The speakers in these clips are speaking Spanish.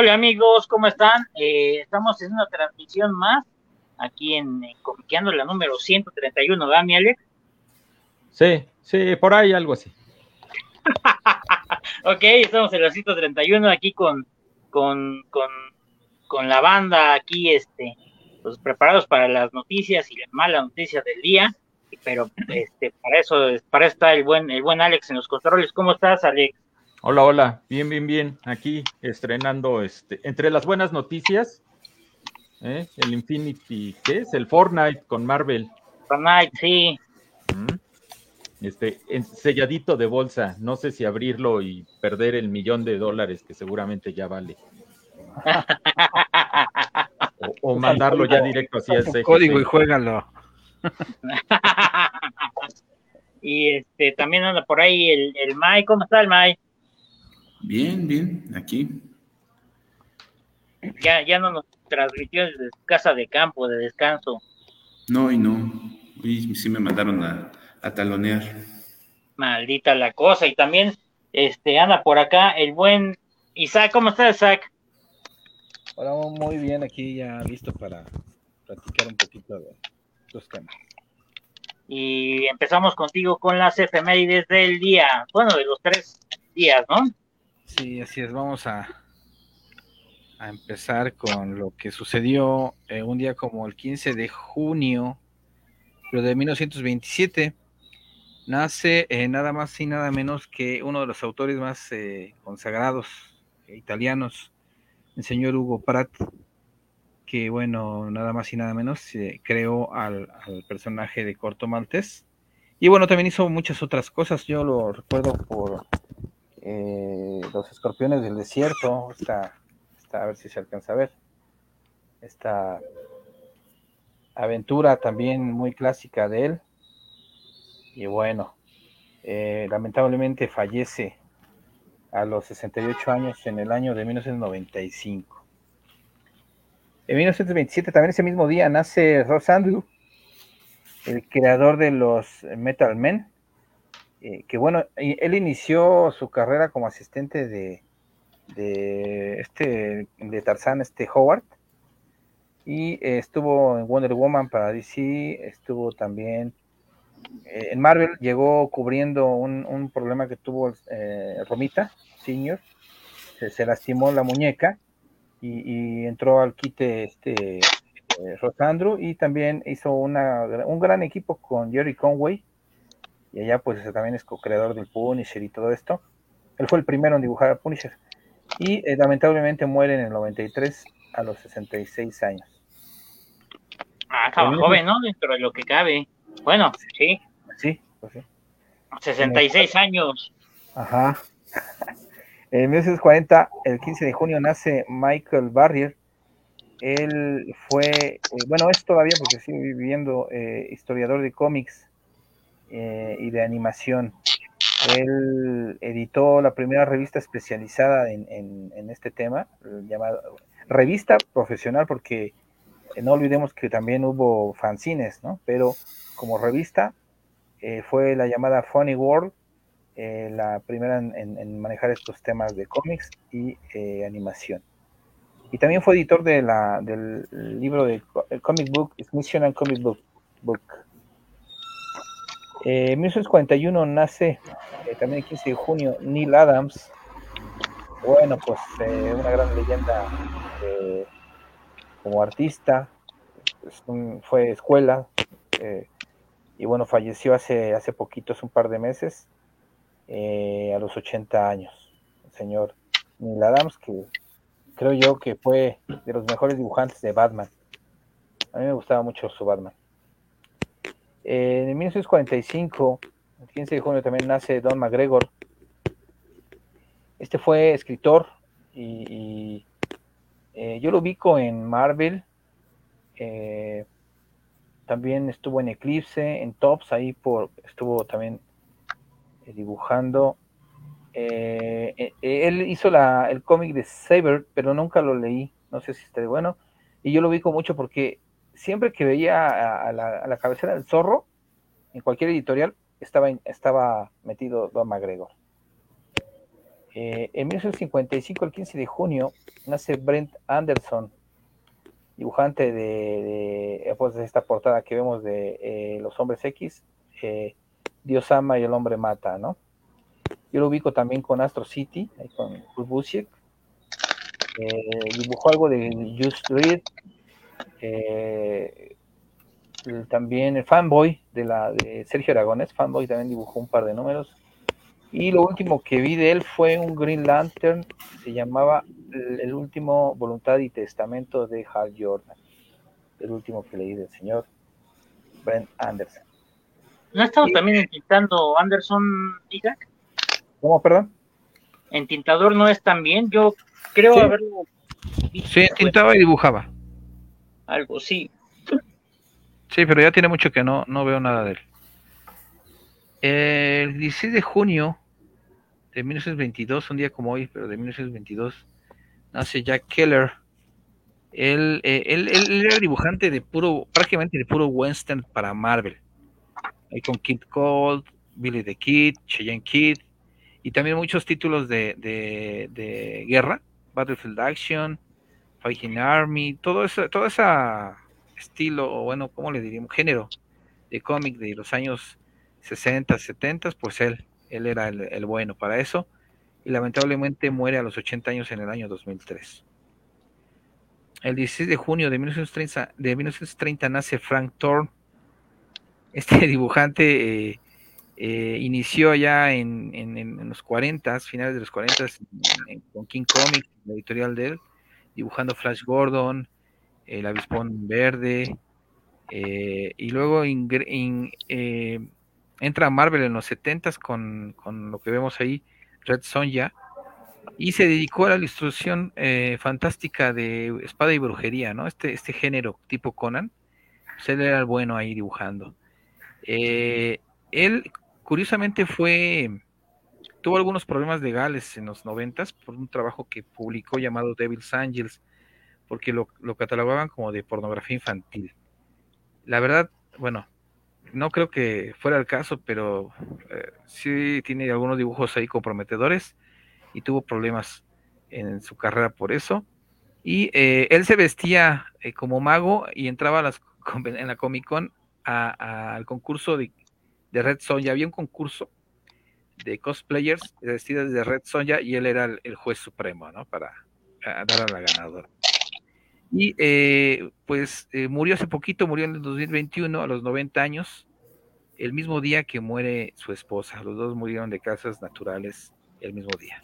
Hola amigos, ¿cómo están? Estamos en una transmisión más aquí en Comiqueando la número 131, ¿verdad, mi Alex? Sí, por ahí algo así. Ok, estamos en la 131 aquí con, con, con la banda aquí, pues preparados para las noticias y las malas noticias del día, pero para eso está el buen Alex en los controles. ¿Cómo estás, Alex? Hola, bien. Aquí estrenando entre las buenas noticias, el Infinity, ¿qué es? El Fortnite con Marvel. Fortnite, sí. ¿Mm? Selladito de bolsa. No sé si abrirlo y perder el $1,000,000 que seguramente ya vale. O Usa el mandarlo ya código, directo hacia el usa el código y CGC. juégalo. Y también anda por ahí el Mai. ¿Cómo está el Mai? Bien, aquí. Ya no nos transmitió desde su casa de campo, de descanso. No, y no. Hoy sí me mandaron a talonear. Maldita la cosa. Y también anda por acá el buen Isaac. ¿Cómo está, Isaac? Ahora muy bien, aquí ya listo para platicar un poquito de los temas. Y empezamos contigo con las efemérides del día. Bueno, de los 3 días, ¿no? Sí, así es, vamos a empezar con lo que sucedió un día como el 15 de junio, pero de 1927. Nace nada más y nada menos que uno de los autores más consagrados italianos, el señor Hugo Pratt, que bueno, nada más y nada menos creó al personaje de Corto Maltés. Y bueno, también hizo muchas otras cosas. Yo lo recuerdo por Los Escorpiones del Desierto. A ver si se alcanza a ver. Esta aventura también muy clásica de él. Y bueno, lamentablemente fallece a los 68 años en el año de 1995. En 1927, también ese mismo día, nace Ross Andrew, el creador de los Metal Men, que bueno, él inició su carrera como asistente de Tarzán, Howard, y estuvo en Wonder Woman para DC, estuvo también en Marvel, llegó cubriendo un problema que tuvo Romita Senior, se lastimó la muñeca y entró al quite Rosandro, y también hizo un gran equipo con Jerry Conway, y allá pues también es co-creador del Punisher y todo esto. Él fue el primero en dibujar a Punisher, y lamentablemente muere en el 93 a los 66 años. Ah, estaba En joven, ¿no? Dentro de lo que cabe. Bueno, sí, sí, pues sí. 66 años. Ajá. En 1940, el 15 de junio, nace Michael Barrier. Él fue, bueno, es todavía porque sigue viviendo, historiador de cómics y de animación. Él editó la primera revista especializada en este tema, llamada revista profesional, porque no olvidemos que también hubo fanzines, ¿no? Pero como revista fue la llamada Funny World, la primera en manejar estos temas de cómics y animación. Y también fue editor del libro de el Comic Book, Smithsonian Comic Book. En 1941 nace, también el 15 de junio, Neil Adams. Bueno, pues una gran leyenda eh, como artista, fue escuela, eh, y bueno, falleció hace poquito, hace un par de meses, a los 80 años, el señor Neil Adams, que creo yo que fue de los mejores dibujantes de Batman. A mí me gustaba mucho su Batman. En 1945, el 15 de junio, también nace Don McGregor. Este fue escritor y yo lo ubico en Marvel. eh, También estuvo en Eclipse, en Tops, estuvo también dibujando. Él hizo el cómic de Saber, pero nunca lo leí, no sé si está bueno. Y yo lo ubico mucho porque siempre que veía a la cabecera del zorro, en cualquier editorial, estaba metido Don McGregor. En 1955, el 15 de junio, nace Brent Anderson, dibujante pues, de esta portada que vemos de Los Hombres X, Dios ama y el hombre mata, ¿no? Yo lo ubico también con Astro City, con Kurt Busiek. Dibujó algo de Just Read, también el Fanboy de Sergio Aragonés. Fanboy también dibujó un par de números. Y lo último que vi de él fue un Green Lantern, se llamaba El último Voluntad y Testamento de Hal Jordan, el último que leí del señor Brent Anderson. ¿No ha estado Y, también entintando Anderson, Isaac? ¿cómo, perdón? Entintador no es tan bien, yo creo Sí, haberlo visto, sí, tintaba y dibujaba. algo, sí. Sí, pero ya tiene mucho que no veo nada de él. El 16 de junio de 1922, un día como hoy, pero de 1922, nace Jack Keller. Él era dibujante prácticamente de puro western para Marvel. Ahí con Kid Colt, Billy the Kid, Cheyenne Kid, y también muchos títulos de guerra, Battlefield Action, Fighting Army, todo ese estilo, o bueno, ¿cómo le diríamos? Género de cómic de los años 60, 70, pues él era el bueno para eso, y lamentablemente muere a los 80 años en el año 2003. El 16 de junio de 1930 nace Frank Thorne. Este dibujante inició ya en los 40, finales de los 40, con King Comics, la editorial de él, dibujando Flash Gordon, el Avispón Verde, y luego entra a Marvel en los 70 con lo que vemos ahí, Red Sonja, y se dedicó a la ilustración fantástica de espada y brujería, ¿no? Este género tipo Conan, pues él era el bueno ahí dibujando. Él, curiosamente, tuvo algunos problemas legales en los 90 por un trabajo que publicó llamado Devil's Angels, porque lo catalogaban como de pornografía infantil. La verdad, bueno, no creo que fuera el caso, pero sí tiene algunos dibujos ahí comprometedores y tuvo problemas en su carrera por eso. Y él se vestía como mago y entraba en la Comic Con al concurso de Red Sonja. Había un concurso de cosplayers vestidas de Red Sonja y él era el juez supremo, ¿no? Para dar a la ganadora. Y pues murió hace poquito, murió en el 2021 a los 90 años, el mismo día que muere su esposa. Los dos murieron de causas naturales el mismo día.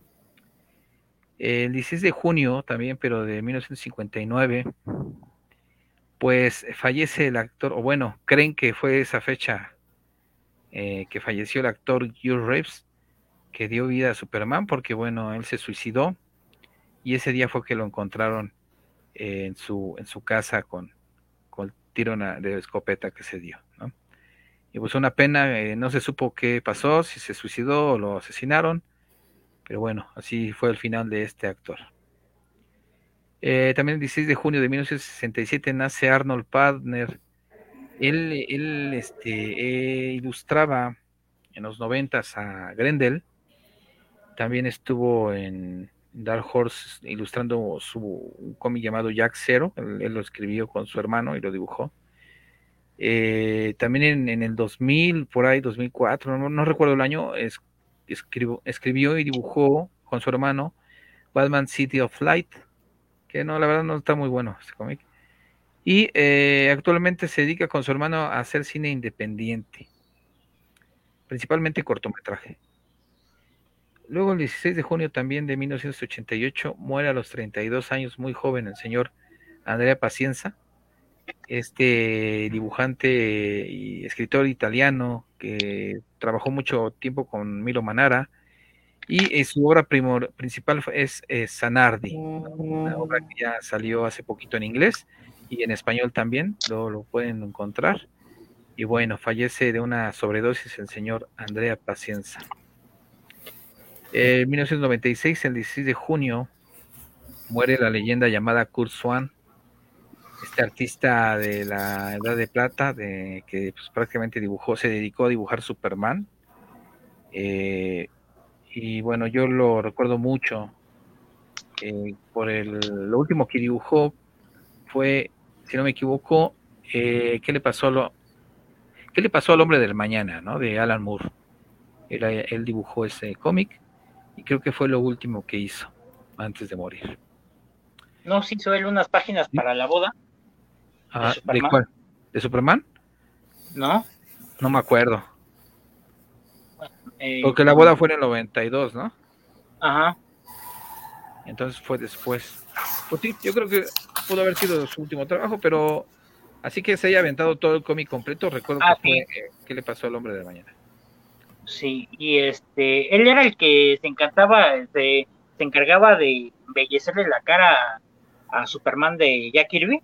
El 16 de junio también, pero de 1959, pues fallece el actor, o bueno, creen que fue esa fecha que falleció el actor Hugh Reeves, que dio vida a Superman, porque bueno, él se suicidó y ese día fue que lo encontraron en su casa con el tiro de escopeta que se dio, ¿no? Y pues una pena, no se supo qué pasó, si se suicidó o lo asesinaron, pero bueno, así fue el final de este actor. También el 16 de junio de 1967 nace Arnold Padner. Él ilustraba en los 90s a Grendel. También estuvo en Dark Horse ilustrando un cómic llamado Jack Zero. Él lo escribió con su hermano y lo dibujó. También en el 2000, por ahí 2004, no recuerdo el año, escribió y dibujó con su hermano Batman City of Light, que no, la verdad no está muy bueno este cómic. Y actualmente se dedica con su hermano a hacer cine independiente, principalmente cortometraje. Luego el 16 de junio también de 1988 muere a los 32 años, muy joven, el señor Andrea Pacienza, este dibujante y escritor italiano que trabajó mucho tiempo con Milo Manara, y su obra principal es Zanardi, ¿no? Una obra que ya salió hace poquito en inglés y en español también, lo pueden encontrar. Y bueno, fallece de una sobredosis el señor Andrea Pacienza. En 1996, el 16 de junio, muere la leyenda llamada Kurt Swan, este artista de la Edad de Plata, que pues, prácticamente se dedicó a dibujar Superman, y y bueno, yo lo recuerdo mucho por lo último que dibujó fue, si no me equivoco, ¿qué le pasó al hombre del mañana, ¿no? De Alan Moore. Él dibujó ese cómic y creo que fue lo último que hizo antes de morir. No, sí hizo él unas páginas ¿Sí? para la boda de ¿De Superman, cuál? ¿De Superman? ¿no? No me acuerdo. Porque la Con, boda fue en el 92, ¿no? ajá, Entonces fue después. Pues sí, yo creo que pudo haber sido su último trabajo, pero así que se haya aventado todo el cómic completo, recuerdo que fue sí, ¿qué le pasó al hombre de mañana? sí, y él era el que se encargaba de embellecerle la cara a Superman de Jack Kirby,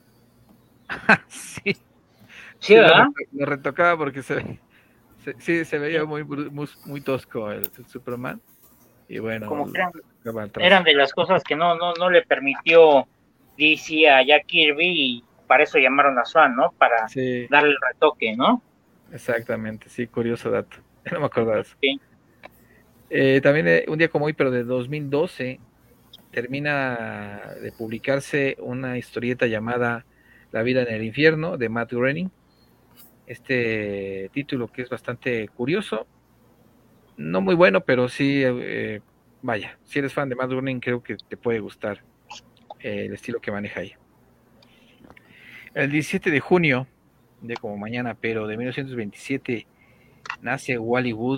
Sí, sí, sí ¿verdad? lo retocaba porque sí, se veía muy tosco el Superman. Y bueno, Como que tocaba el trazo. eran de las cosas que no le permitió DC a Jack Kirby y para eso llamaron a Swan, ¿no? Para Sí, darle el retoque, ¿no? exactamente, sí, curioso dato. No me acordaba de eso. Sí. También un día como hoy, pero de 2012, termina de publicarse una historieta llamada La vida en el infierno de Matt Groening. Este título que es bastante curioso, no muy bueno, pero sí, vaya, si eres fan de Matt Groening creo que te puede gustar el estilo que maneja ahí. El 17 de junio, de como mañana, pero de 1927, nace Wally Wood,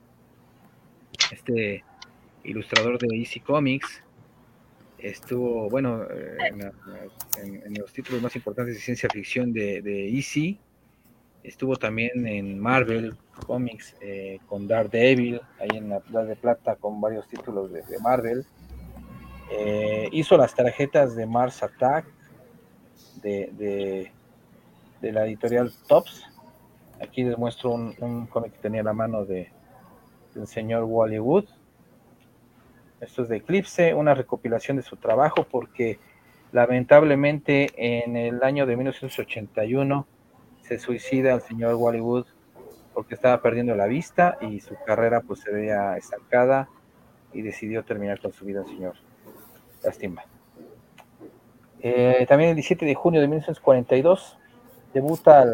este ilustrador de DC Comics. Estuvo, bueno, en los títulos más importantes de ciencia ficción de DC. Estuvo también en Marvel Comics con Daredevil, ahí en la Edad de Plata con varios títulos de Marvel. Hizo las tarjetas de Mars Attack de, de, de la editorial Tops. Aquí les muestro un cómic que tenía la mano del señor Wally Wood. Esto es de Eclipse, una recopilación de su trabajo porque lamentablemente en el año de 1981 se suicida el señor Wally Wood porque estaba perdiendo la vista y su carrera pues se veía estancada y decidió terminar con su vida el señor. Lástima. También el 17 de junio de 1942 debuta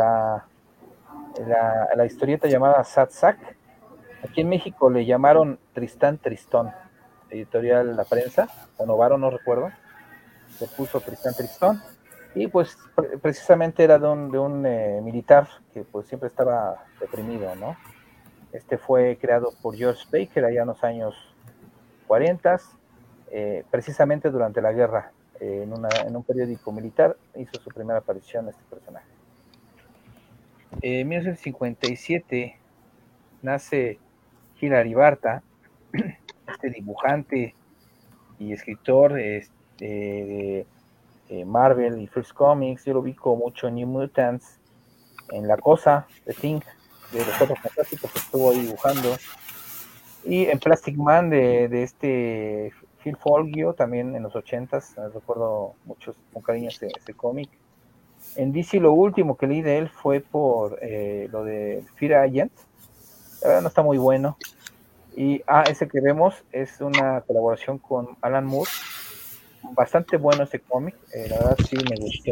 la historieta llamada Sad Sack. Aquí en México le llamaron Tristán Tristón, editorial La Prensa, o Novaro, no recuerdo, le puso Tristán Tristón, y pues precisamente era de un militar que pues siempre estaba deprimido, ¿no? Este fue creado por George Baker allá en los años 40, precisamente durante la guerra, en un periódico militar hizo su primera aparición este personaje. En 1957 nace Hilary Barta, este dibujante y escritor de Marvel y First Comics. Yo lo ubico mucho en New Mutants, en La Cosa, de Thing, de los Cuatro Fantásticos, estuvo ahí dibujando. Y en Plastic Man de este Phil Folgio, también en los 80s, recuerdo mucho con cariño ese cómic. En DC lo último que leí de él fue por lo de Fear Agent, la verdad no está muy bueno. Y ese que vemos es una colaboración con Alan Moore, bastante bueno ese cómic, la verdad sí me gustó.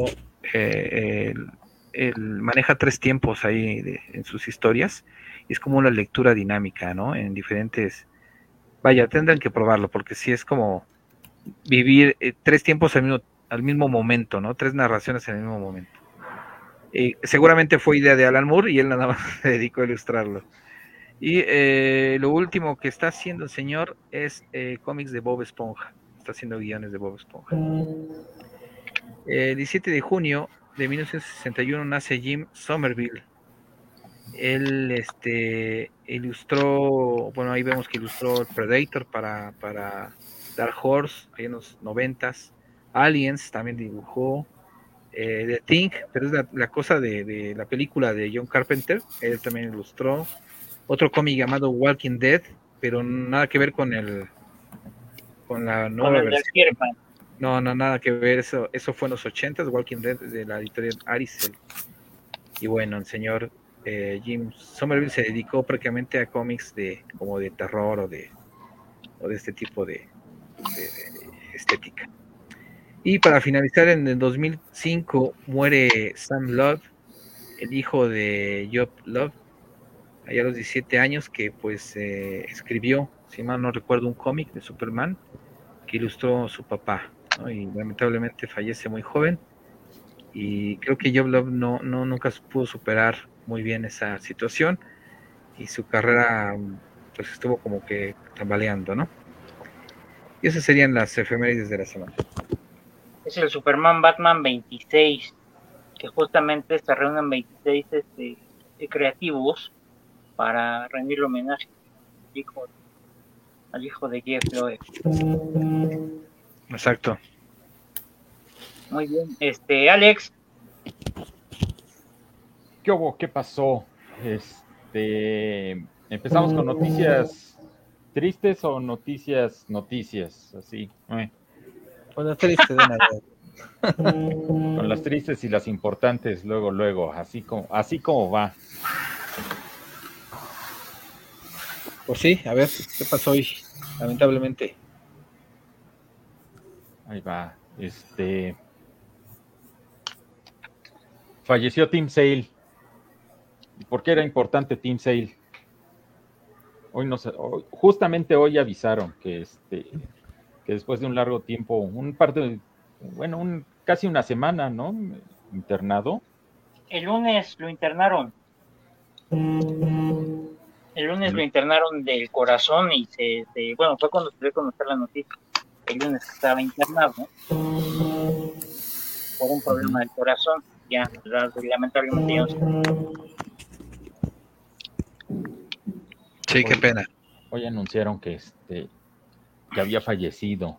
Maneja tres tiempos ahí en sus historias, y es como una lectura dinámica, ¿no? En diferentes... Vaya, tendrán que probarlo, porque sí es como vivir tres tiempos al mismo momento, ¿no? Tres narraciones en el mismo momento. Seguramente fue idea de Alan Moore y él nada más se dedicó a ilustrarlo. Y lo último que está haciendo el señor es cómics de Bob Esponja. Está haciendo guiones de Bob Esponja. El 17 de junio de 1961 nace Jim Somerville. Él ilustró, bueno, ahí vemos que ilustró el Predator para Dark Horse, ahí en los 90s. Aliens también dibujó. The Thing, pero es la cosa de la película de John Carpenter, él también ilustró. Otro cómic llamado Walking Dead, pero nada que ver con la Con nueva el de versión. Spider-Man. No, nada que ver, eso fue en los 80s, Walking Dead de la editorial Aricel. Y bueno, el señor Jim Somerville se dedicó prácticamente a cómics como de terror o de o de este tipo de estética. Y para finalizar, en el 2005 muere Sam Love, el hijo de Job Love, allá a los 17 años, que pues escribió, si mal no recuerdo, un cómic de Superman que ilustró su papá, ¿no? Y lamentablemente fallece muy joven, y creo que Job Love nunca pudo superar muy bien esa situación, y su carrera pues estuvo como que tambaleando, ¿no? Y esas serían las efemérides de la semana. Es el Superman Batman 26, que justamente se reúnen 26 creativos para rendirle homenaje al hijo de Jeff Loeb. Exacto. Muy bien, Alex. ¿Qué hubo? ¿Qué pasó? Empezamos con noticias tristes o noticias, así. Bueno, triste de una vez. Con las tristes y las importantes, luego, así como va. Pues sí, a ver, ¿qué pasó hoy? Lamentablemente. Ahí va. Falleció Tim Sale. ¿Y por qué era importante Tim Sale? Hoy no sé, justamente hoy avisaron que después de un largo tiempo, casi una semana, ¿no? Internado. El lunes lo internaron. Lo internaron del corazón y fue cuando se dio a conocer la noticia. El lunes que estaba internado, ¿no? Por un problema del corazón. Ya, lamentablemente ya no sé. Sí, qué pena. Hoy anunciaron que había fallecido.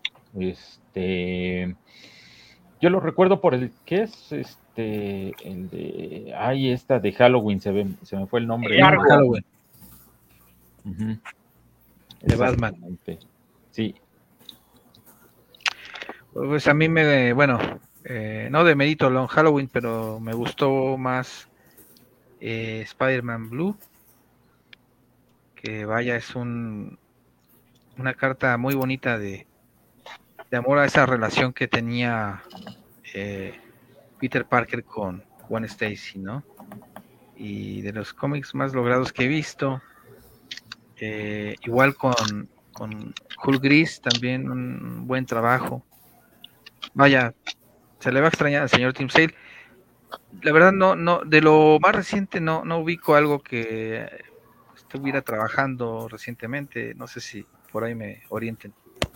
Yo lo recuerdo por el que es el de esta de Halloween, se me fue el nombre. Halloween. Uh-huh. De Batman. Sí. Pues a mí no demerito Long Halloween, pero me gustó más Spider-Man Blue, que vaya, es una carta muy bonita de amor a esa relación que tenía Peter Parker con Gwen Stacy, ¿no? Y de los cómics más logrados que he visto, igual con Hulk Gris, también un buen trabajo. Vaya, se le va a extrañar al señor Tim Sale. La verdad, no, de lo más reciente no ubico algo que estuviera trabajando recientemente. No sé si por ahí me orienten.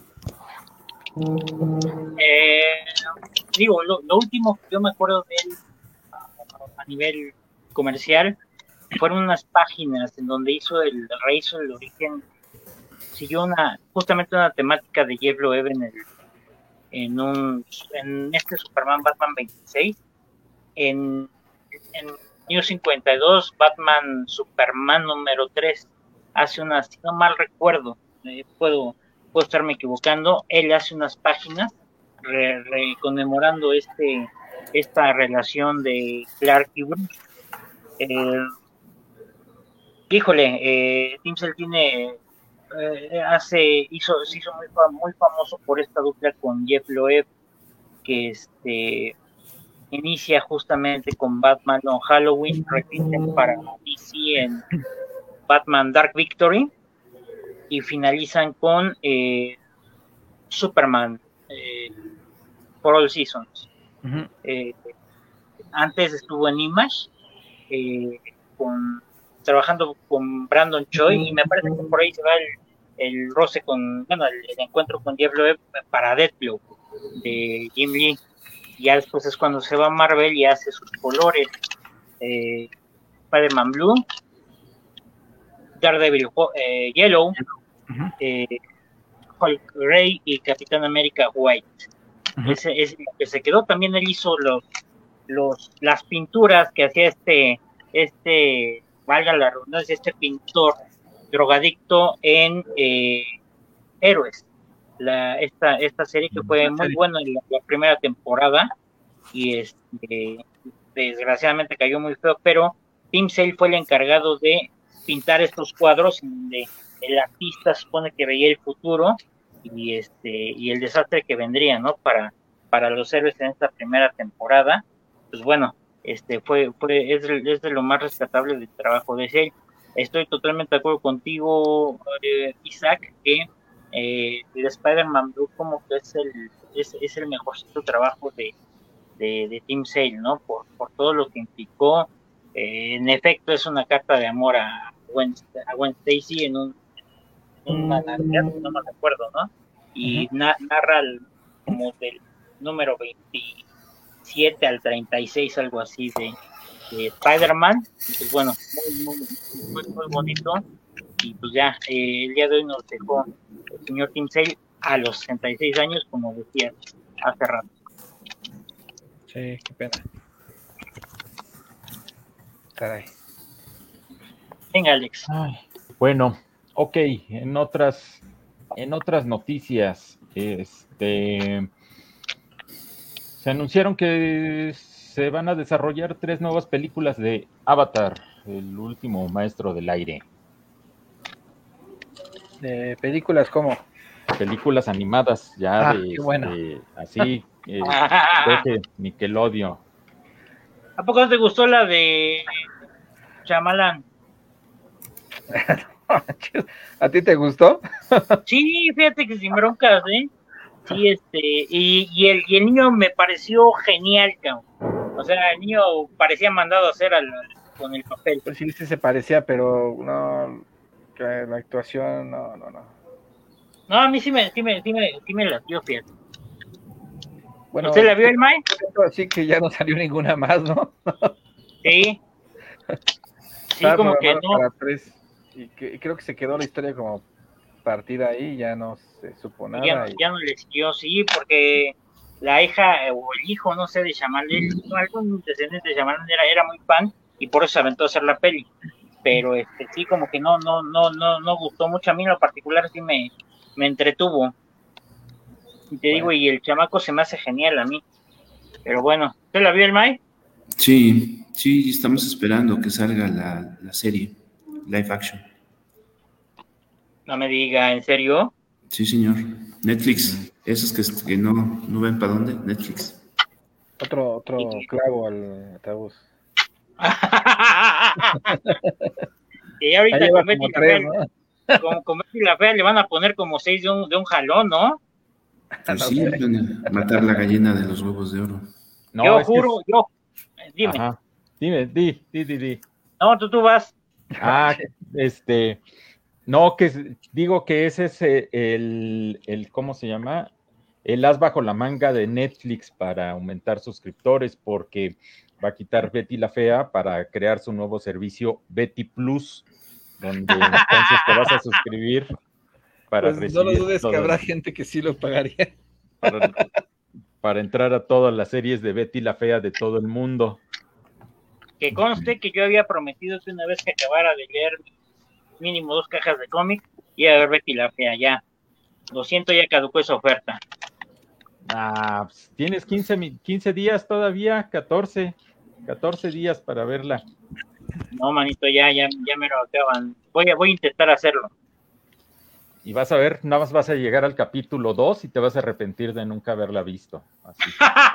Lo último que yo me acuerdo de él a nivel comercial fueron unas páginas en donde rehizo el origen, siguió justamente una temática de Jeff Loeb en este Superman Batman 26, en New 52, Batman Superman número 3, hace si no mal recuerdo, puedo estarme equivocando, él hace unas páginas conmemorando esta relación de Clark y Bruce. Tim Sale se hizo muy famoso por esta dupla con Jeff Loeb, que inicia justamente con Batman on Halloween, repiten para DC en Batman Dark Victory y finalizan con Superman for All Seasons. Uh-huh. Antes estuvo en Image trabajando con Brandon Choi, y me parece que por ahí se va el roce el encuentro con Jeff Loeb para Deathblow de Jim Lee. Ya después es cuando se va a Marvel y hace sus colores, Spider-Man Blue, Daredevil Yellow, uh-huh. Hulk Gray y Capitán América White. Uh-huh. Ese es lo que se quedó. También él hizo las pinturas que hacía valga la redundancia, este pintor drogadicto en Héroes, esta serie que fue muy buena en la primera temporada y desgraciadamente cayó muy feo, pero Tim Sale fue el encargado de pintar estos cuadros donde el artista supone que veía el futuro y el desastre que vendría, ¿no? Para los héroes en esta primera temporada. Pues bueno, es de lo más rescatable del trabajo de Shane. Estoy totalmente de acuerdo contigo, Isaac, que el Spider-Man Blue como que es el mejorcito trabajo de Tim Sale, ¿no? Por todo lo que implicó. En efecto, es una carta de amor a Gwen Stacy en una Navidad, no me acuerdo, ¿no? Y narra como del número 27 al 36, algo así, de Spider-Man. Pues bueno, muy bonito. Y pues ya, el día de hoy nos dejó el señor Tim Sale a los 66 años, como decía hace rato. Sí, qué pena. Caray. Venga, Alex. Ay, bueno, ok, en otras noticias, se anunciaron que se van a desarrollar 3 nuevas películas de Avatar, el último maestro del aire. Películas como. Películas animadas ya qué bueno. así, creo que Nickelodeon. ¿A poco te gustó la de Shyamalan? ¿A ti te gustó? Sí, fíjate que sin broncas, ¿eh? Sí, y el niño me pareció genial, cabrón. O sea, el niño parecía mandado a hacer con el papel. Pues sí, se parecía, pero no, la actuación, no. No, a mí sí me latió, fíjate. Bueno, ¿Usted la vio, el Mae? Así que ya no salió ninguna más, ¿no? Sí. Sí, como que no. Para 3, y creo que se quedó la historia como partida ahí, ya no se supo nada. Ya no le siguió, sí, porque la hija o el hijo, no sé, de Shyamalan, algún descendiente de Shyamalan era muy fan y por eso se aventó a hacer la peli. Pero sí, como que no gustó mucho. A mí en lo particular sí me entretuvo. Y te digo, y el chamaco se me hace genial a mí. Pero bueno, ¿usted la vio, el Mae? Sí, estamos esperando que salga la serie, live action. No me diga, ¿en serio? Sí, señor. Netflix, esos que no ven para dónde, Netflix. Otro clavo al ataúd. Y ahorita con Betty la Fea, ¿no? Con Betty la Fea le van a poner como 6 de un jalón, ¿no? Pues sí, van a matar la gallina de los huevos de oro. No, yo juro, dime. Ajá. Dime, di. No, tú vas. No, digo que ese es el ¿cómo se llama? El as bajo la manga de Netflix para aumentar suscriptores, porque va a quitar Betty la Fea para crear su nuevo servicio Betty Plus, donde entonces te vas a suscribir para pues recibir. No lo dudes que habrá gente que sí lo pagaría. Para entrar a todas las series de Betty la Fea de todo el mundo. Que conste que yo había prometido que una vez que acabara de leer mínimo 2 cajas de cómic, iba a ver Betty la Fea ya. Lo siento, ya caducó esa oferta. Pues tienes 15 días todavía, 14 días para verla. No, manito, ya me lo acaban. Voy a intentar hacerlo. Y vas a ver, nada más vas a llegar al capítulo 2 y te vas a arrepentir de nunca haberla visto. Así.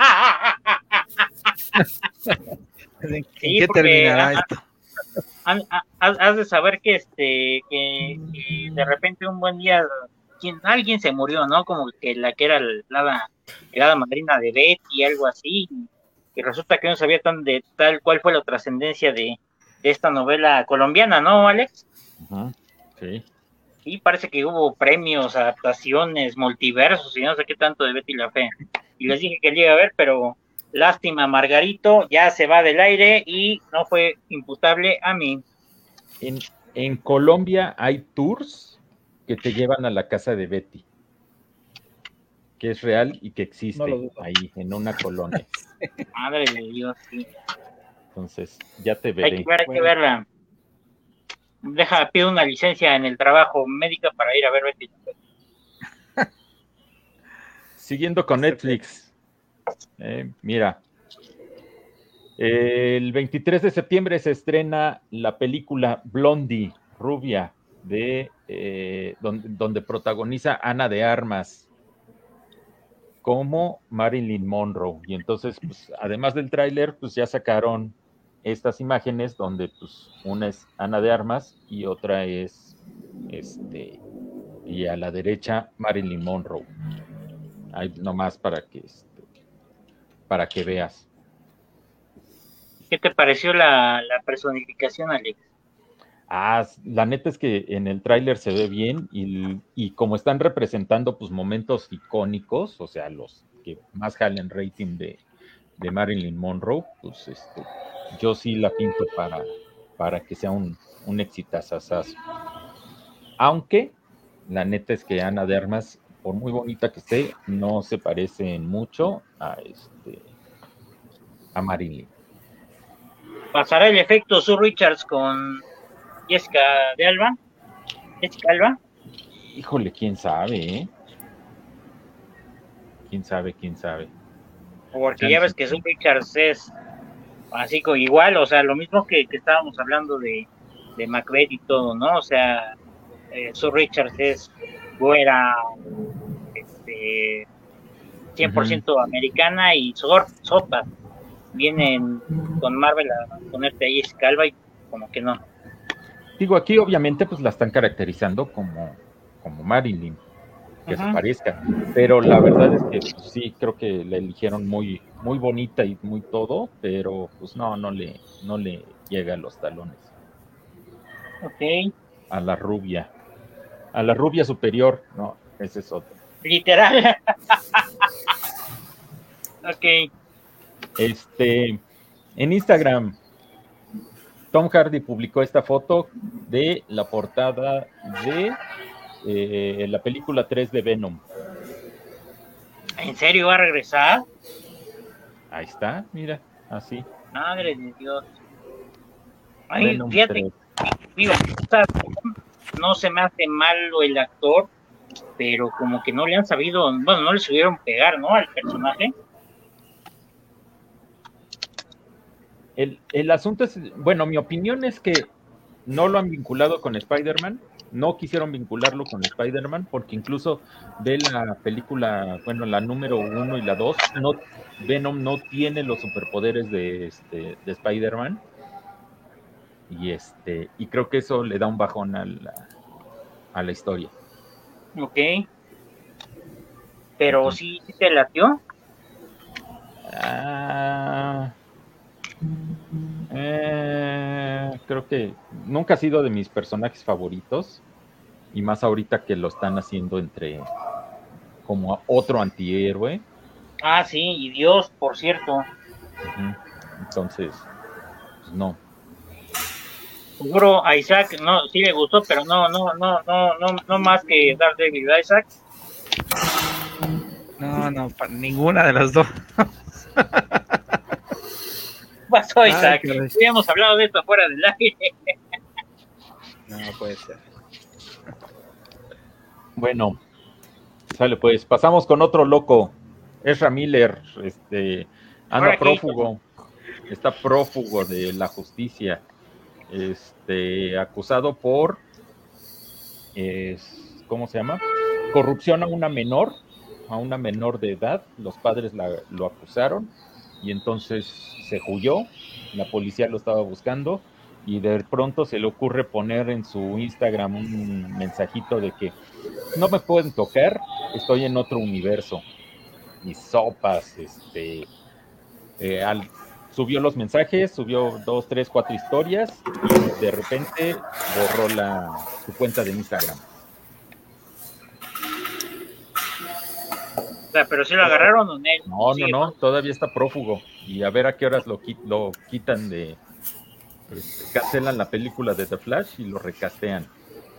¿En qué terminará esto? Has de saber que de repente un buen día alguien se murió, ¿no? Como que la que era la hada madrina de Betty, algo así, y resulta que no sabía tal cuál fue la trascendencia de esta novela colombiana, ¿no, Alex? Uh-huh. Sí. Y parece que hubo premios, adaptaciones, multiversos y no sé qué tanto de Betty la Fea. Y les dije que le iba a ver, pero lástima, Margarito ya se va del aire y no fue imputable a mí. En Colombia hay tours que te llevan a la casa de Betty, que es real y que existe ahí, en una colonia. Madre de Dios, sí. Entonces, ya te veré. Hay que verla. Pido una licencia en el trabajo médica para ir a ver Betty. Siguiendo con Netflix. Mira. El 23 de septiembre se estrena la película Blondie, Rubia, donde protagoniza Ana de Armas como Marilyn Monroe. Y entonces, pues, además del tráiler, pues ya sacaron estas imágenes donde, pues, una es Ana de Armas y otra es, y a la derecha Marilyn Monroe. Ahí nomás para que veas. ¿Qué te pareció la personificación, Alex? La neta es que en el tráiler se ve bien y como están representando pues momentos icónicos, o sea, los que más jalen rating de Marilyn Monroe, pues yo sí la pinto para que sea un exitazazazo. Aunque la neta es que Ana de Armas, por muy bonita que esté, no se parece en mucho a Marilyn. ¿Pasará el efecto Sue Richards con Jessica Alba? Híjole, quién sabe, ¿eh? Quién sabe. Porque ya ves que Sue Richards es así como igual, o sea, lo mismo que estábamos hablando de Macbeth y todo, ¿no? O sea, Sue Richards es güera, 100% americana, y sopa vienen con Marvel a ponerte ahí Jessica Alba y como que no. Digo, aquí obviamente pues la están caracterizando como Marilyn, que se parezca, pero la verdad es que pues, sí, creo que la eligieron muy, muy bonita y muy todo, pero pues no le llega a los talones. Ok. A la rubia superior, no, ese es otro. Literal. Ok. En Instagram, Tom Hardy publicó esta foto de la portada de la película 3 de Venom. ¿En serio va a regresar? Ahí está, mira, así. Madre de Dios. Ay, Venom fíjate, digo, no se me hace malo el actor, pero como que no le han sabido, bueno, no le supieron pegar, ¿no? Al personaje. El asunto es, bueno, mi opinión es que no lo han vinculado con Spider-Man, no quisieron vincularlo con Spider-Man, porque incluso de la película, bueno, la número 1 y la 2, Venom no tiene los superpoderes de Spider-Man, y creo que eso le da un bajón a la historia. Ok. Pero sí te latió. Creo que nunca ha sido de mis personajes favoritos, y más ahorita que lo están haciendo como otro antihéroe. Sí, y Dios, por cierto. Entonces, pues no. Seguro a Isaac no, sí le gustó, pero no más que Daredevil, ¿verdad, Isaac? No, ninguna de las dos. Pasó, Isaac. Habíamos hablado de esto fuera del aire. No puede ser. Bueno, sale pues, pasamos con otro loco. Ezra Miller, anda prófugo, está prófugo de la justicia, acusado por, ¿cómo se llama? Corrupción a una menor de edad. Los padres lo acusaron y entonces se huyó. La policía lo estaba buscando y de pronto se le ocurre poner en su Instagram un mensajito de que no me pueden tocar, estoy en otro universo. Y sopas, subió los mensajes, subió 2, 3, 4 historias y de repente borró su cuenta de Instagram. O sea, pero si lo agarraron o no. No, todavía está prófugo y a ver a qué horas lo quitan cancelan la película de The Flash y lo recastean.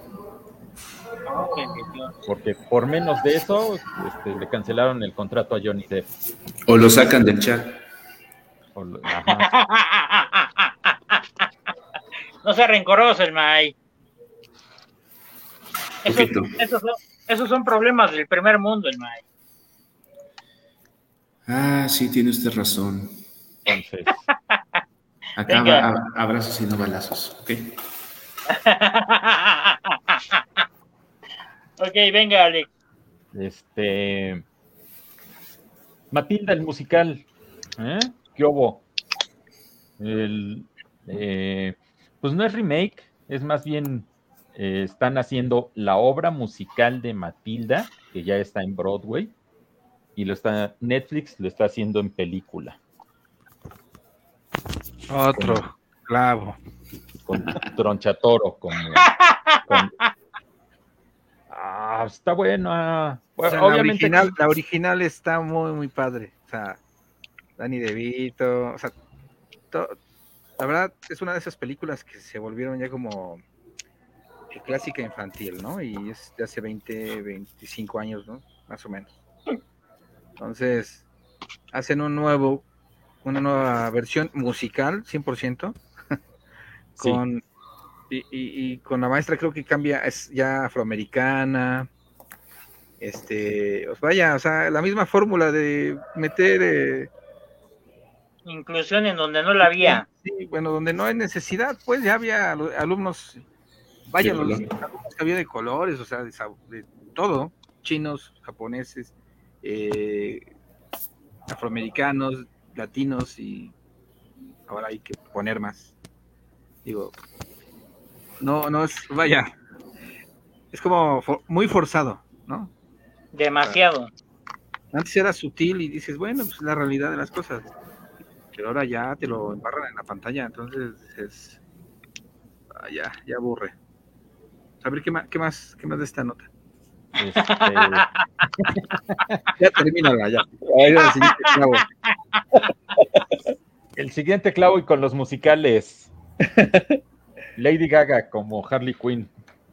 Porque por menos de eso le cancelaron el contrato a Johnny Depp. O lo sacan del chat. No sea rencoroso el May. Esos son problemas del primer mundo, el May. Sí, tiene usted razón. Entonces. Acá abrazos y no balazos, ¿ok? Ok, venga, Alex. Matilda, el musical. ¿Qué hubo? Pues no es remake, es más bien están haciendo la obra musical de Matilda, que ya está en Broadway, y Netflix lo está haciendo en película. Otro clavo. Con Tronchatoro, está bueno. O sea, obviamente la original está muy, muy padre. O sea, Danny DeVito, o sea, la verdad es una de esas películas que se volvieron ya como clásica infantil, ¿no? Y es de hace 20, 25 años, ¿no? Más o menos. Entonces, hacen una nueva versión musical, 100%, con, sí. y con la maestra creo que cambia, es ya afroamericana, vaya, o sea, la misma fórmula de meter... inclusión en donde no la había. Sí, bueno, donde no hay necesidad, pues ya había alumnos, vaya, los alumnos que había de colores, o sea, de todo, chinos, japoneses, afroamericanos, latinos, y ahora hay que poner más. Digo, no es, vaya, es como muy forzado, ¿no? Demasiado. O sea, antes era sutil y dices, bueno, pues la realidad de las cosas, pero ahora ya te lo embarran en la pantalla, entonces dices, ya aburre. A ver, ¿qué más de esta nota? Ya termínala, ya. El siguiente clavo y con los musicales. Lady Gaga como Harley Quinn.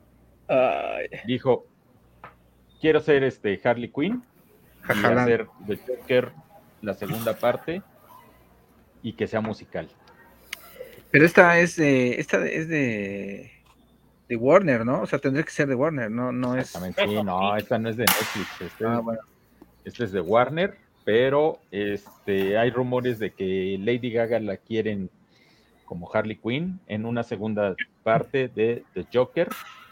Dijo, quiero ser Harley Quinn y hacer The Joker la segunda parte y que sea musical. Pero esta es de Warner, ¿no? O sea, tendría que ser de Warner, no es... Sí, no, esta no es de Netflix. Bueno. Este es de Warner, pero hay rumores de que Lady Gaga la quieren como Harley Quinn en una segunda parte de The Joker,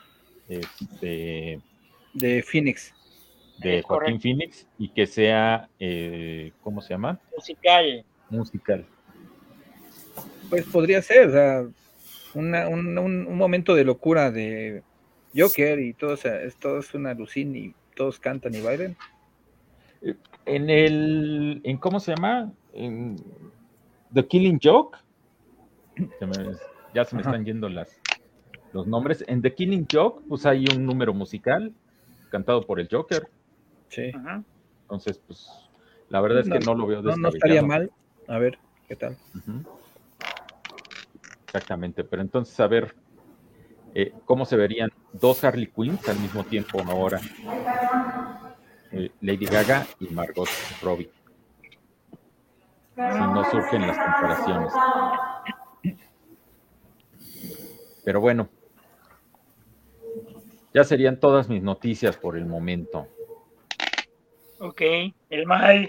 de Phoenix, de Joaquín Phoenix, y que sea, ¿cómo se llama? Musical. Pues podría ser, o sea, un momento de locura de Joker y todo es una alucin y todos cantan y bailan. En ¿cómo se llama? En The Killing Joke, ya se me están yendo los nombres. En The Killing Joke, pues hay un número musical cantado por el Joker. Sí. Entonces, pues, la verdad es que no lo veo descabellado. No estaría mal. A ver, ¿qué tal? Exactamente, pero entonces a ver cómo se verían dos Harley Quinns al mismo tiempo ahora. Lady Gaga y Margot Robbie. Si no surgen las comparaciones. Pero bueno, ya serían todas mis noticias por el momento. Ok, el mal.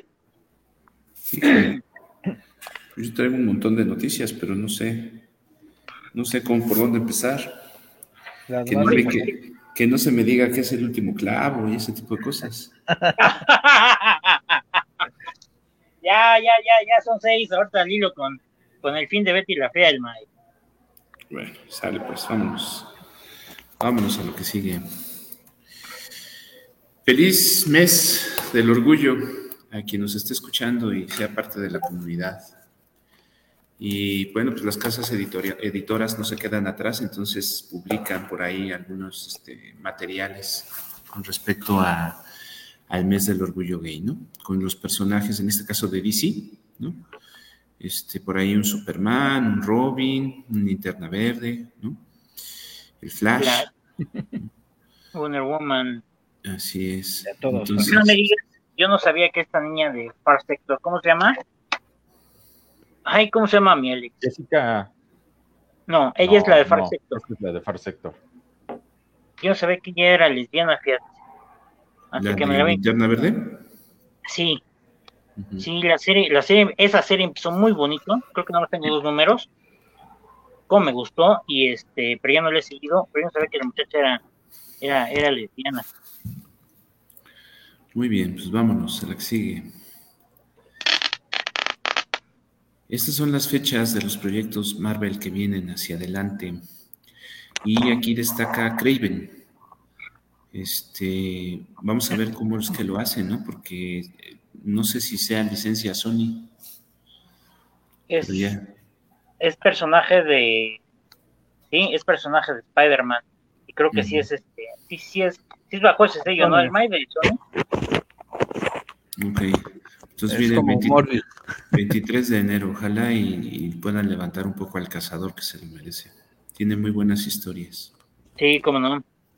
Yo traigo un montón de noticias, pero no sé por dónde empezar. Que no se me diga que es el último clavo y ese tipo de cosas. Ya son 6, ahorita al hilo con el fin de Betty la Fea, el Mae. Bueno, sale pues, vámonos a lo que sigue. Feliz mes del orgullo a quien nos esté escuchando y sea parte de la comunidad. Y bueno, pues las casas editoras no se quedan atrás, entonces publican por ahí algunos materiales con respecto al mes del orgullo gay, ¿no? Con los personajes, en este caso de DC, ¿no? Por ahí un Superman, un Robin, un Linterna Verde, ¿no? El Flash. Wonder Woman. Así es. Entonces, no me digas, yo no sabía que esta niña de Far Sector, ¿cómo se llama? Ay, ¿cómo se llama mi Alex? Jessica. No, ella es la de Far Sector. Esta es la de Far Sector. Yo no sabía que ella era lesbiana, fíjate. Hasta que me la Linterna Verde. Sí. Uh-huh. Sí, esa serie empezó muy bonito. Creo que nada más tengo 2 números. Como me gustó, y pero ya no le he seguido, pero yo no sabía que la muchacha era lesbiana. Muy bien, pues vámonos a la que sigue. Estas son las fechas de los proyectos Marvel que vienen hacia adelante. Y aquí destaca Craven. Vamos a ver cómo es que lo hacen, ¿no? Porque no sé si sea licencia Sony. Es, Pero ya. es personaje de... Sí, es personaje de Spider-Man. Y creo que sí es sí es bajo ese sello, ¿no? El May de Sony. Ok. Entonces Es viene el como Morbius. 23 de enero. Ojalá y puedan levantar un poco al cazador que se lo merece. Tiene muy buenas historias. Sí, cómo no.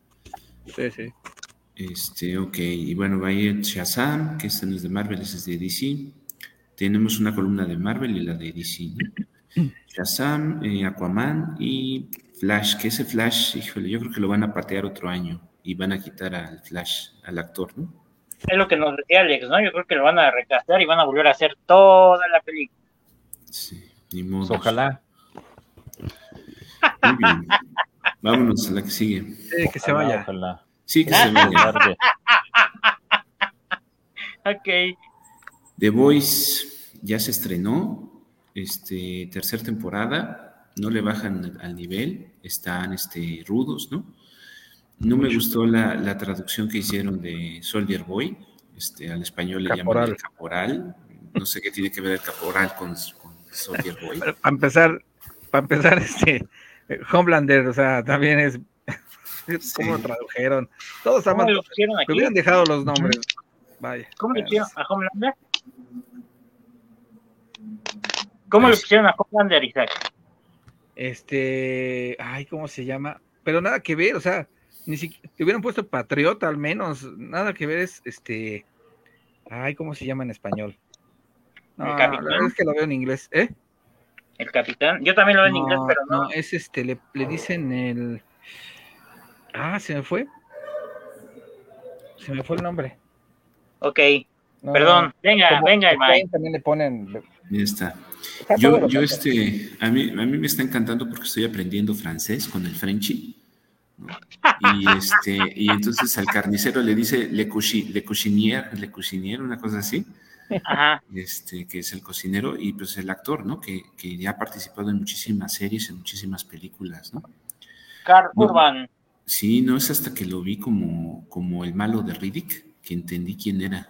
Sí. Ok. Y bueno, va a ir Shazam, que este no es de Marvel, ese es de DC. Tenemos una columna de Marvel y la de DC, ¿no? Shazam, Aquaman y Flash, que ese Flash, híjole, yo creo que lo van a patear otro año y van a quitar al Flash, al actor, ¿no? Es lo que nos decía Alex, ¿no? Yo creo que lo van a recastear y van a volver a hacer toda la película. Sí, ni modo. Pues ojalá. Muy bien. Vámonos a la que sigue. Sí, que se vaya. Ojalá. Sí, que se vaya. Ok. The Voice ya se estrenó, tercera temporada, no le bajan al nivel, están rudos, ¿no? No me gustó la traducción que hicieron de Soldier Boy, al español le llaman el caporal, no sé qué tiene que ver el caporal con Soldier Boy. Para empezar, Homelander, o sea, también es ¿cómo lo tradujeron? Todos ¿Cómo estaban, lo pusieron aquí? le hubieran dejado los nombres. Vaya. ¿Cómo le pusieron a Homelander? ¿Cómo le pusieron a Homelander, Isaac? Ay, ¿cómo se llama? Pero nada que ver, o sea, ni siquiera te hubieran puesto patriota al menos, nada que ver es ay, ¿cómo se llama en español? No, ¿El la capitán? verdad es que lo veo en inglés, ¿eh? El capitán, yo también lo veo en inglés, pero no. No, es le dicen el. Se me fue el nombre. Ok, perdón, venga, el Mike. También le ponen. Ya está. Está Yo, todo yo lo a mí me está encantando porque estoy aprendiendo francés con el Frenchy, ¿no? Y entonces al carnicero le dice le cuisinier, una cosa así, Ajá. que es el cocinero, y pues el actor, ¿no? Que ya ha participado en muchísimas series, en muchísimas películas, ¿no? Carl No, Urban. sí, no es hasta que lo vi como el malo de Riddick que entendí quién era.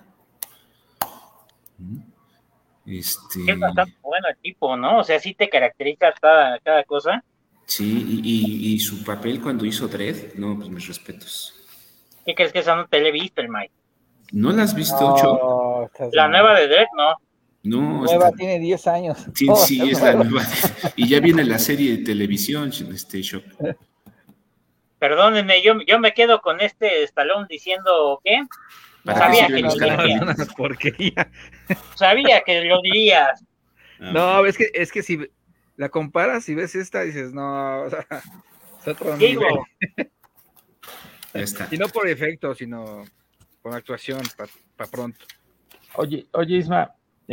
Es bastante bueno el tipo, ¿no? O sea, sí te caracteriza cada cosa. Sí, y su papel cuando hizo Dredd, no, pues mis respetos. ¿Qué crees que esa no te la he visto, el Mike? ¿No la has visto, Cho? No, La nueva de Dredd, ¿no? No, nueva tiene 10 años. Sí, sí, es la nueva. Y ya viene la serie de televisión, Shock. Perdónenme, yo me quedo con Stallone diciendo ¿qué? Sabía que lo dirías. Porquería. Sabía que lo dirías. No, es que si la comparas y ves esta, dices, no, o sea, es otro nivel. Ya está. Y no por efecto, sino por actuación, para pronto. Oye, Isma,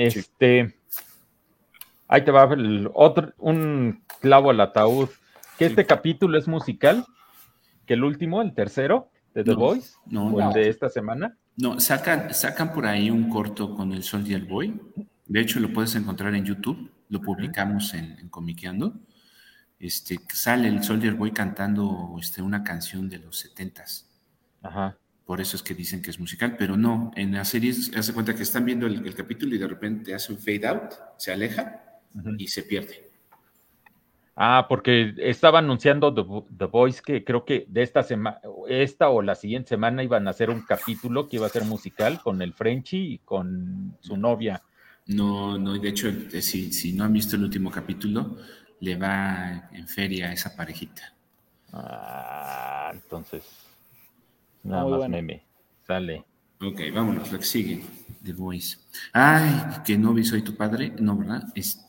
ahí te va un clavo al ataúd. ¿Que este capítulo es musical? ¿Que el último, el tercero, de The Voice? ¿O el de esta semana? No, sacan por ahí un corto con el Soldier Boy. De hecho, lo puedes encontrar en YouTube. Lo publicamos en Comiqueando. Sale el Soldier Boy cantando una canción de los 70s. Ajá. Por eso es que dicen que es musical, pero no, en la serie se hace cuenta que están viendo el capítulo y de repente hace un fade out, se aleja y se pierde. Porque estaba anunciando The Voice que creo que de esta o la siguiente semana iban a hacer un capítulo que iba a ser musical con el Frenchy y con su novia. No, de hecho, si no han visto el último capítulo, le va en feria a esa parejita. Entonces, nada más bueno. Meme, sale. Ok, vámonos, lo que sigue, The Voice. Ay, que no vi, soy tu padre, no, ¿verdad?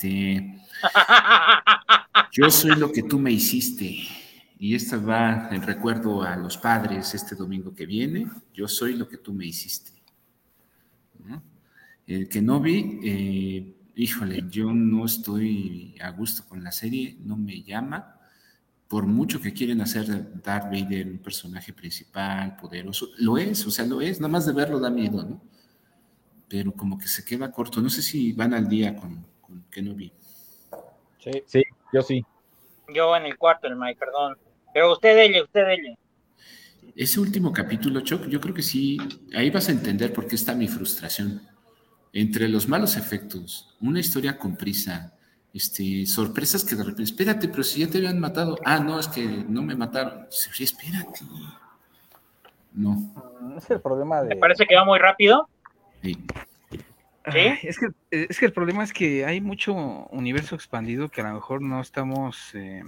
Yo soy lo que tú me hiciste. Y esta va en recuerdo a los padres este domingo que viene. Yo soy lo que tú me hiciste. ¿No? El que no vi, híjole, yo no estoy a gusto con la serie, no me llama. por mucho que quieren hacer Darth Vader un personaje principal, poderoso, lo es, nada más de verlo da miedo, ¿no? Pero como que se queda corto. No sé si van al día con Kenobi. Sí, yo sí. Yo en el cuarto, el Mike, perdón. Pero usted dele. Ese último capítulo, Choc, yo creo que sí, ahí vas a entender por qué está mi frustración. Entre los malos efectos, una historia con prisa, sorpresas que de repente, espérate, pero si ya te habían matado. Ah, no, es que no me mataron. Sí, espérate. No. Es el problema de... ¿Me parece que va muy rápido? Sí. ¿Sí? Es que el problema es que hay mucho universo expandido que a lo mejor no estamos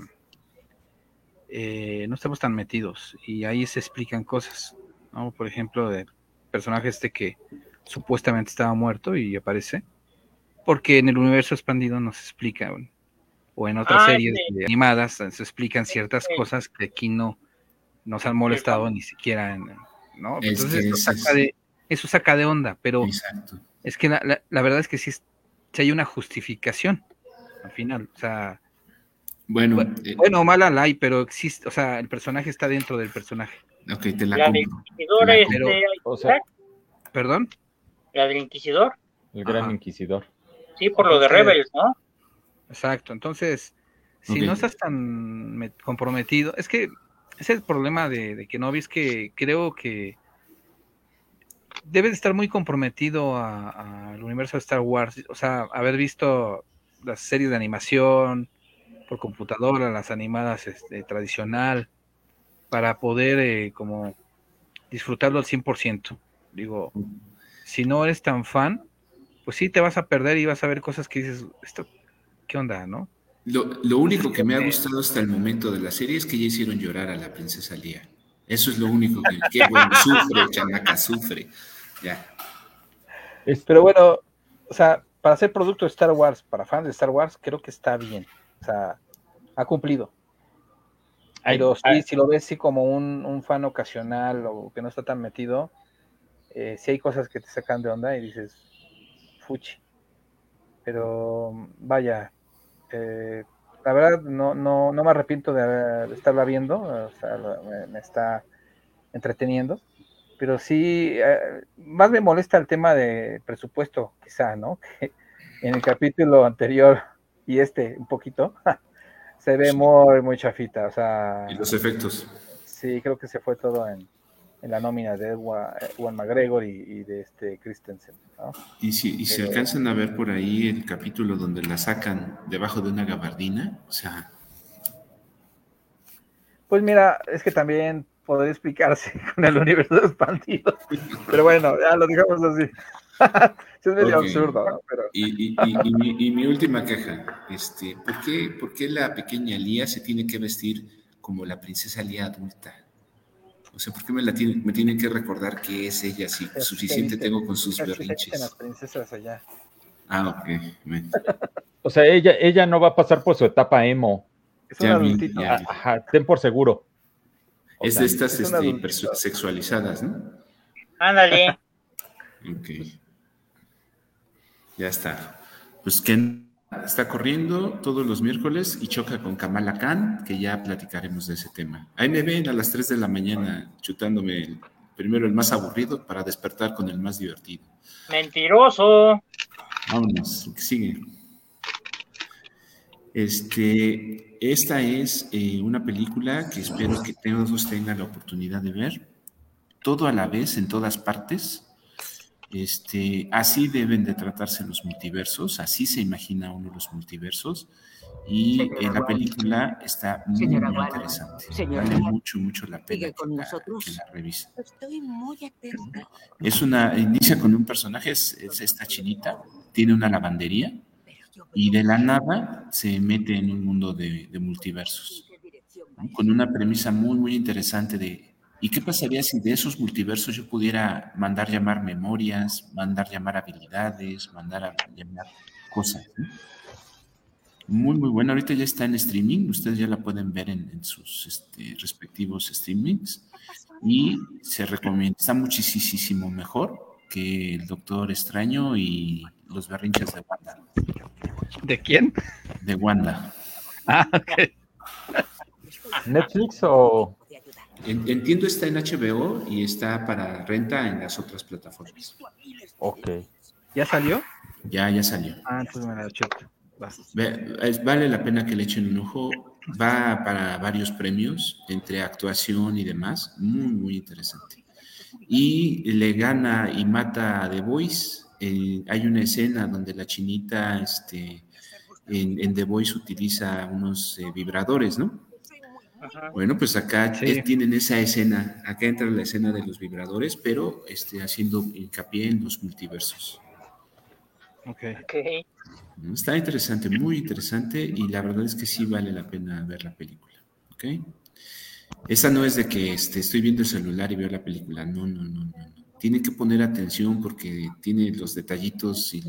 tan metidos, y ahí se explican cosas, ¿no? Por ejemplo, del personaje que supuestamente estaba muerto y aparece, porque en el universo expandido nos explican, o en otras series animadas se explican ciertas cosas que aquí no nos han molestado ni siquiera, ¿no? Entonces eso saca de onda, pero exacto. Es que la verdad es que sí hay una justificación al final, o sea, bueno o mala la hay, pero existe, o sea, el personaje está dentro del personaje. Ok, te la del Inquisidor, o sea, ¿perdón? La del Inquisidor. El Gran Inquisidor. Sí, por lo de Rebels, ¿no? Exacto, entonces, si no estás tan comprometido, es que ese es el problema de Kenobi, es que creo que debe de estar muy comprometido al universo de Star Wars, o sea, haber visto las series de animación por computadora, las animadas tradicional, para poder como disfrutarlo al 100%. Digo, si no eres tan fan, pues sí te vas a perder y vas a ver cosas que dices, esto, ¿qué onda, no? Lo único que me ha gustado hasta el momento de la serie es que ya hicieron llorar a la princesa Leia. Eso es lo único que bueno, sufre, chamaca, sufre. Ya. Pero bueno, o sea, para ser producto de Star Wars, para fans de Star Wars, creo que está bien. O sea, ha cumplido. Pero sí, si lo ves sí como un fan ocasional o que no está tan metido, sí hay cosas que te sacan de onda y dices, fuchi. Pero vaya, la verdad no me arrepiento de estarla viendo, o sea, me está entreteniendo. Pero sí, más me molesta el tema de presupuesto, quizá, ¿no? Que en el capítulo anterior y un poquito, se ve muy chafita, o sea... Y los efectos. Sí, creo que se fue todo en la nómina de Ewan McGregor y de Christensen, ¿no? Y si alcanzan a ver por ahí el capítulo donde la sacan debajo de una gabardina, o sea... Pues mira, es que también podría explicarse con el universo expandido, pero bueno, ya lo dejamos así. Es medio absurdo, ¿no? Pero... Y mi última queja, ¿por qué la pequeña Lía se tiene que vestir como la princesa Lía adulta? O sea, ¿por qué me tienen que recordar que es ella si suficiente tengo con sus berrinches? Las princesas allá. Ok. O sea, ella no va a pasar por su etapa emo. Es un adultito. Ajá, ten por seguro. Es de estas sexualizadas, ¿no? Ándale. Ok. Ya está. Pues Ken está corriendo todos los miércoles y choca con Kamala Khan, que ya platicaremos de ese tema. Ahí me ven a las 3 de la mañana chutándome primero el más aburrido para despertar con el más divertido. Mentiroso. Vámonos, sigue. Esta es una película que espero que todos tengan la oportunidad de ver. Todo a la vez, en todas partes. Así deben de tratarse los multiversos, así se imagina uno los multiversos, y la película está muy interesante. Vale mucho la pena que la revisen. Estoy muy atenta. Inicia con un personaje, es esta chinita, tiene una lavandería, y de la nada se mete en un mundo de multiversos, ¿no? Con una premisa muy interesante de ¿y qué pasaría si de esos multiversos yo pudiera mandar llamar memorias, mandar llamar habilidades, mandar llamar cosas, ¿no? Muy buena. Ahorita ya está en streaming. Ustedes ya la pueden ver en sus respectivos streamings. Y se recomienda. Está muchísimo mejor que El Doctor Extraño y Los Berrinches de Wanda. ¿De quién? De Wanda. Ok. ¿Netflix o...? Entiendo está en HBO y está para renta en las otras plataformas. Ok. ¿Ya salió? Ya salió. Ah, entonces me la checo. Va. Vale la pena que le echen un ojo. Va para varios premios entre actuación y demás. Muy, muy interesante. Y le gana y mata a The Voice. Hay una escena donde la chinita en The Voice utiliza unos vibradores, ¿no? Ajá. Bueno, pues acá Sí. tienen esa escena. Acá entra la escena de los vibradores, pero haciendo hincapié en los multiversos. Ok. ¿No? Está interesante, muy interesante, y la verdad es que sí vale la pena ver la película. ¿Ok? Esa no es de que estoy viendo el celular y veo la película. No. Tienen que poner atención porque tiene los detallitos y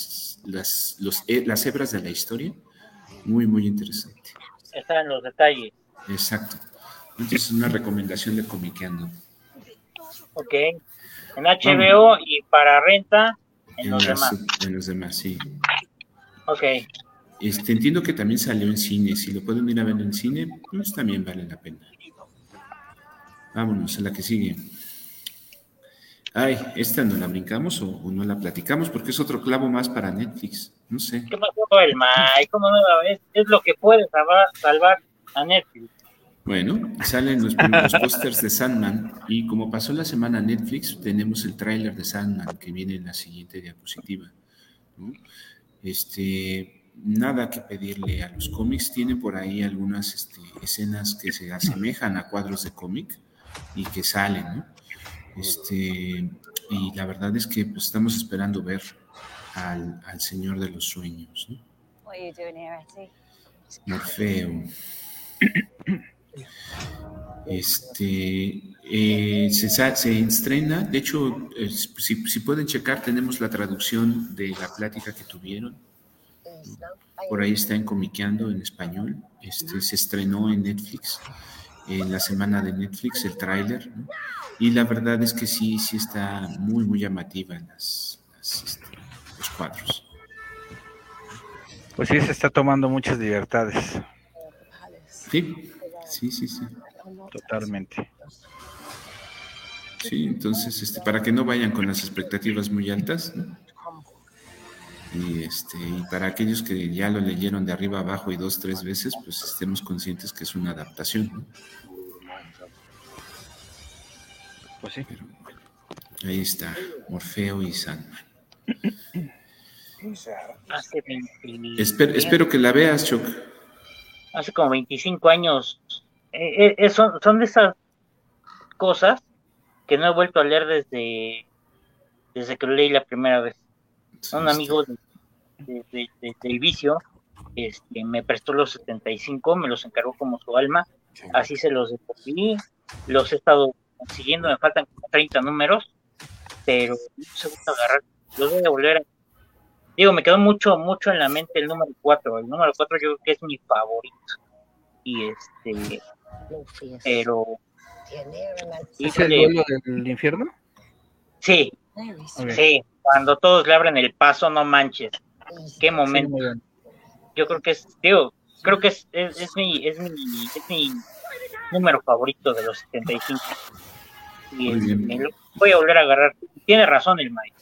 las hebras de la historia. Muy, muy interesante. Están en los detalles. Exacto. Entonces, una recomendación de Comiqueando. Ok. En HBO y para renta en los demás. En los demás, sí. Ok. Entiendo que también salió en cine. Si lo pueden ir a ver en cine, pues también vale la pena. Vámonos a la que sigue. Ay, esta no la brincamos o no la platicamos porque es otro clavo más para Netflix. No sé. ¿Qué pasó el Mike? ¿Cómo no la ves? Es lo que puede salvar a Netflix. Bueno, salen los primeros pósters de Sandman y como pasó la semana Netflix, tenemos el tráiler de Sandman que viene en la siguiente diapositiva, ¿no? Nada que pedirle a los cómics. Tiene por ahí algunas escenas que se asemejan a cuadros de cómic y que salen, ¿no? Y la verdad es que pues, estamos esperando ver al Señor de los Sueños, ¿no? Morfeo. Se estrena, de hecho, si pueden checar, tenemos la traducción de la plática que tuvieron. Por ahí está en Comiqueando en español. Se estrenó en Netflix, en la semana de Netflix, el tráiler, ¿no? Y la verdad es que sí está muy, muy llamativa los cuadros. Pues sí, se está tomando muchas libertades. Sí. Totalmente. Sí, entonces, para que no vayan con las expectativas muy altas, ¿no? Y para aquellos que ya lo leyeron de arriba abajo y 2, 3 veces, pues estemos conscientes que es una adaptación, ¿no? Pues sí. Pero bueno, ahí está, Morfeo y Sandman. Espero que la veas, Choc. Hace como 25 años. Son de esas cosas que no he vuelto a leer desde que lo leí la primera vez. Sí, Un amigo del vicio me prestó los 75, me los encargó como su alma, así se los devolví, los he estado consiguiendo, me faltan como 30 números, pero no se gusta agarrar, los voy a volver a... Digo, me quedó mucho en la mente el número 4, yo creo que es mi favorito, y pero... ¿Es el duelo del infierno? Sí, Okay. Sí, cuando todos le abren el paso, no manches, qué momento. Sí, Yo creo que es mi número favorito de los 75. Y me lo voy a volver a agarrar. Tiene razón el Mike.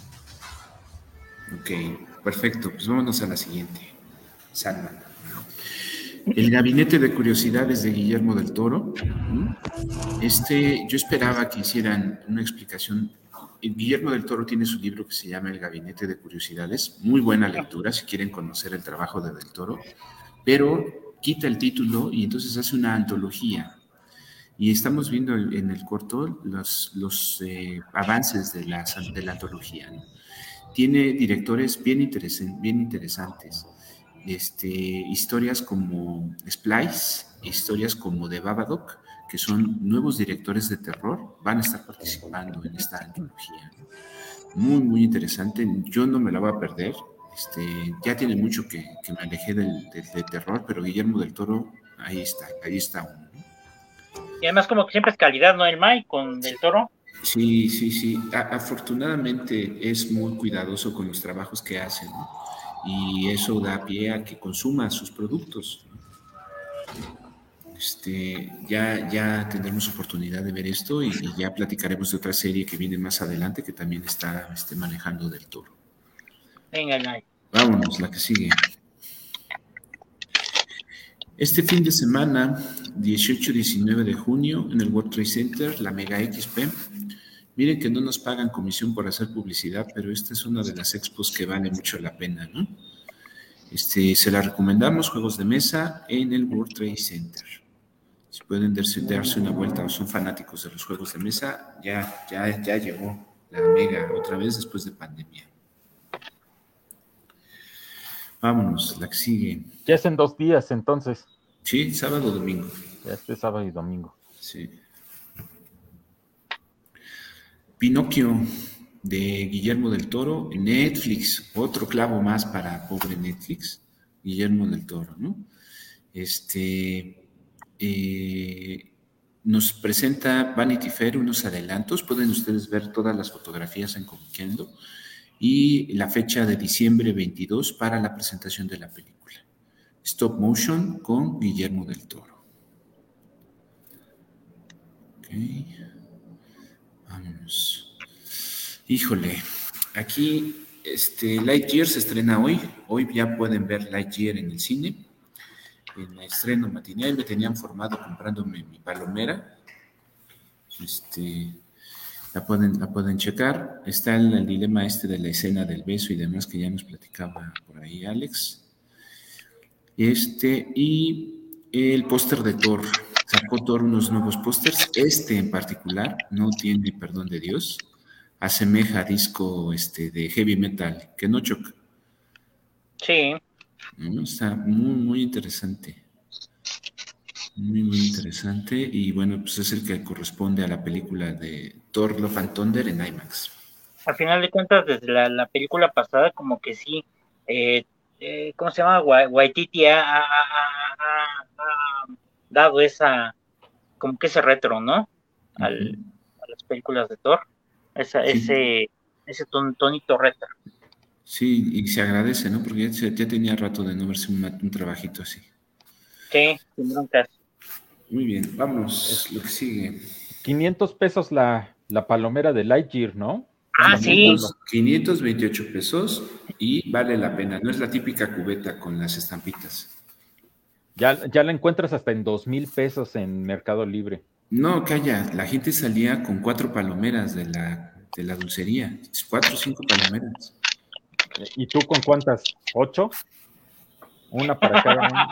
Ok, perfecto. Pues vámonos a la siguiente. Sandman. El Gabinete de Curiosidades de Guillermo del Toro. Yo esperaba que hicieran una explicación. Guillermo del Toro tiene su libro que se llama El Gabinete de Curiosidades. Muy buena lectura si quieren conocer el trabajo de del Toro. Pero quita el título y entonces hace una antología. Y estamos viendo en el corto los avances de la antología, ¿no? Tiene directores bien interesantes. Historias como Splice, historias como The Babadook, que son nuevos directores de terror, van a estar participando en esta antología. Muy, muy interesante. Yo no me la voy a perder. Ya tiene mucho que me alejé del terror, pero Guillermo del Toro, ahí está uno, ¿no? Y además como que siempre es calidad, ¿no? El Mike con Del Toro. Sí. Afortunadamente es muy cuidadoso con los trabajos que hace, ¿no? Y eso da pie a que consuma sus productos. Ya tendremos oportunidad de ver esto y ya platicaremos de otra serie que viene más adelante que también está manejando Del Toro. Venga, Lai. Vámonos, la que sigue. Este fin de semana, 18-19 de junio, en el World Trade Center, la Mega XP. Miren que no nos pagan comisión por hacer publicidad, pero esta es una de las expos que vale mucho la pena, ¿no? Se la recomendamos, juegos de mesa en el World Trade Center. Si pueden darse una vuelta o son fanáticos de los juegos de mesa, ya llegó la Mega otra vez después de pandemia. Vámonos, la que sigue. Ya es en 2 días, entonces. Sí, sábado, domingo. Ya sábado y domingo. Sí. Pinocchio, de Guillermo del Toro, en Netflix. Otro clavo más para pobre Netflix. Guillermo del Toro, ¿no? Nos presenta Vanity Fair unos adelantos. Pueden ustedes ver todas las fotografías en Comiqueando. Y la fecha de diciembre 22 para la presentación de la película. Stop Motion con Guillermo del Toro. Ok. Vámonos. Híjole, aquí Lightyear se estrena hoy. Hoy ya pueden ver Lightyear en el cine. En el estreno matinal me tenían formado comprándome mi palomera. La pueden checar. Está el dilema de la escena del beso y demás que ya nos platicaba por ahí Alex. Y el póster de Thor. Sacó Thor unos nuevos pósters. En particular no tiene perdón de Dios. Asemeja a disco de heavy metal. Que no choca. Sí. Está muy, muy interesante. Muy, muy interesante. Y bueno, pues es el que corresponde a la película de Thor Love and Thunder en IMAX. Al final de cuentas, desde la película pasada, como que sí, ¿cómo se llama? Waititi ha dado como que ese retro, ¿no? A las películas de Thor. Sí. Ese tonito retro. Sí, y se agradece, ¿no? Porque ya tenía rato de no verse un trabajito así. Sí, sin broncas. Muy bien, vamos, lo que sigue. 500 pesos la palomera de Lightyear, ¿no? Sí. 528 pesos y vale la pena. No es la típica cubeta con las estampitas. Ya la encuentras hasta en 2,000 pesos en Mercado Libre. No, calla, la gente salía con 4 palomeras de la dulcería. 4 o 5 palomeras. ¿Y tú con cuántas? ¿8? Una para cada uno.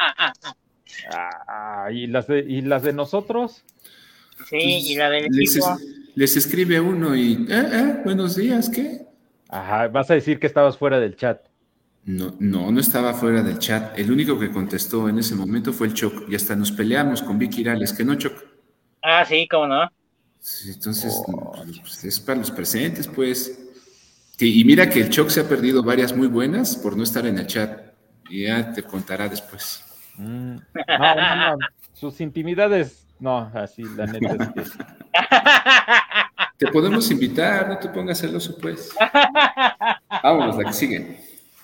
¿Y las de nosotros? Sí, y la del equipo. Les escribe uno y, buenos días, ¿qué? Ajá, vas a decir que estabas fuera del chat. No estaba fuera del chat. El único que contestó en ese momento fue el Choc. Y hasta nos peleamos con Vicky Irales, que no, Choc. Sí, cómo no. Sí, entonces, pues, es para los presentes, pues. Y mira que el Choc se ha perdido varias muy buenas por no estar en el chat. Y ya te contará después. No. Sus intimidades, no, así la neta es que... Te podemos invitar, no te pongas celoso, pues. Vámonos, la que sigue.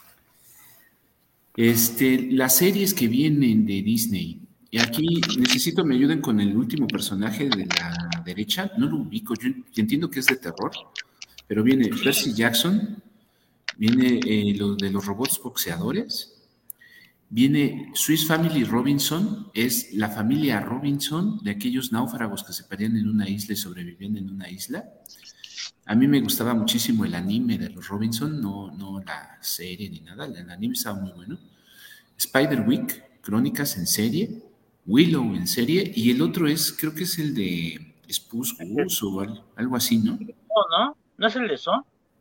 Las series que vienen de Disney. Y aquí necesito me ayuden con el último personaje de la derecha. No lo ubico, yo entiendo que es de terror. Pero viene Percy Jackson, viene lo de los robots boxeadores, viene Swiss Family Robinson, es la familia Robinson de aquellos náufragos que se perdían en una isla y sobrevivían en una isla. A mí me gustaba muchísimo el anime de los Robinson, no la serie ni nada, el anime estaba muy bueno. Spiderwick, Crónicas en serie, Willow en serie, y el otro creo que es el de Spooks Goose o algo así, ¿no? ¿No? ¿No es el de eso?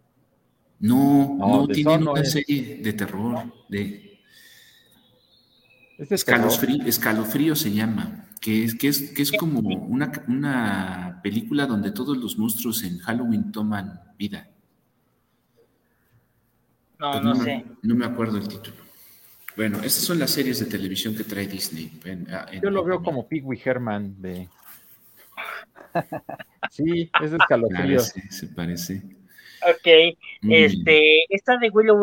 No, tienen no una es. serie de terror, de Escalofrío. Escalofrío se llama, que es como una película donde todos los monstruos en Halloween toman vida. No sé. No me acuerdo el título. Bueno, estas son las series de televisión que trae Disney. Yo lo veo como Pee Wee Herman de... Sí, es Escalofrío. Se parece. Ok, esta de Willow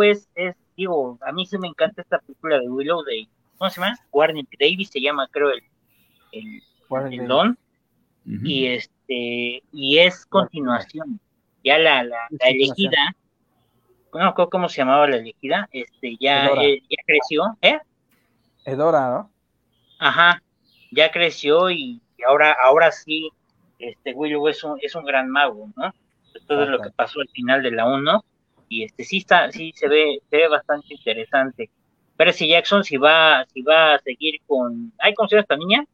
digo, a mí sí me encanta esta película de Willow ¿cómo se llama? Warren Davis se llama, creo, el Warren el Beatty. Don, Ujú. y es continuación. Ya la elegida, no me acuerdo cómo se llamaba la elegida, Edora. ya creció, Edora, ¿no? ajá, ya creció y ahora sí, Willow es un gran mago, ¿no? Después de lo que Exacto. pasó al final de la 1, y sí se ve bastante interesante. Percy Jackson si va a seguir con, ¿cómo se llama esta niña?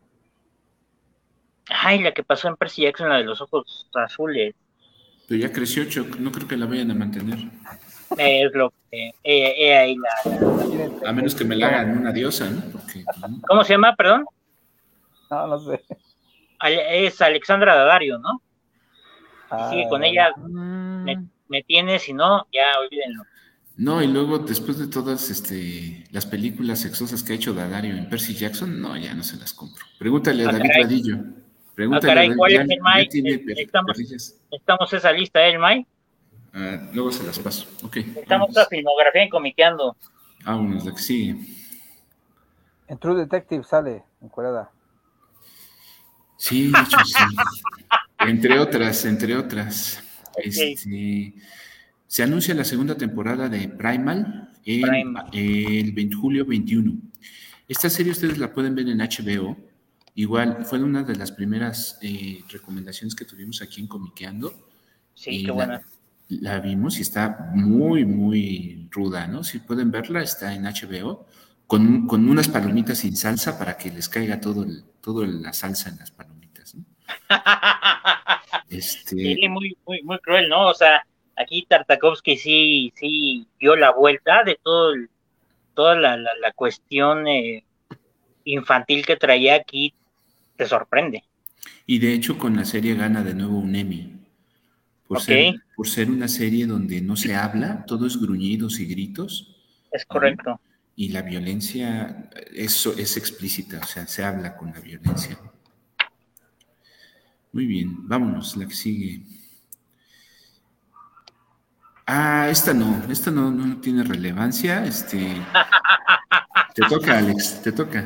Ay, la que pasó en Percy Jackson, la de los ojos azules. Pero ya creció, Choc, no creo que la vayan a mantener. Es lo que ella ahí A menos que me la hagan una diosa, ¿no? Porque, ¿no? ¿Cómo se llama, perdón? No sé. Es Alexandra Daddario, ¿no? Si sigue con Dale. ella, me tiene, si no, ya olvídenlo. No, y luego después de todas las películas sexosas que ha hecho Daddario en Percy Jackson, no, ya no se las compro. Pregúntale a David caray. Vadillo. Pregúntale a Caray, David, ¿cuál ya, es el ya Mike? tiene Estamos perrillas. esa lista, ¿el Mike? Luego se las paso. Ok. Estamos esa filmografía en comiqueando. Vámonos, la que sigue. En True Detective sale encuerada. Sí, de hecho, sí. Entre otras. Okay. Se anuncia la segunda temporada de Primal el julio 21. Esta serie ustedes la pueden ver en HBO. Igual, fue una de las primeras recomendaciones que tuvimos aquí en Comiqueando. Sí, qué buena. La vimos y está muy, muy ruda, ¿no? Si pueden verla, está en HBO, con unas palomitas sin salsa para que les caiga todo la salsa en las palomitas, ¿no? Sí, muy, muy, muy cruel, ¿no? O sea, aquí Tartakovsky sí dio la vuelta de toda la cuestión infantil que traía aquí, te sorprende. Y de hecho con la serie gana de nuevo un Emmy, por ser una serie donde no se habla, todo es gruñidos y gritos. Es correcto. ¿No? Y la violencia es explícita, o sea, se habla con la violencia. Muy bien, vámonos, la que sigue. Esta no tiene relevancia. Te toca, Alex, te toca.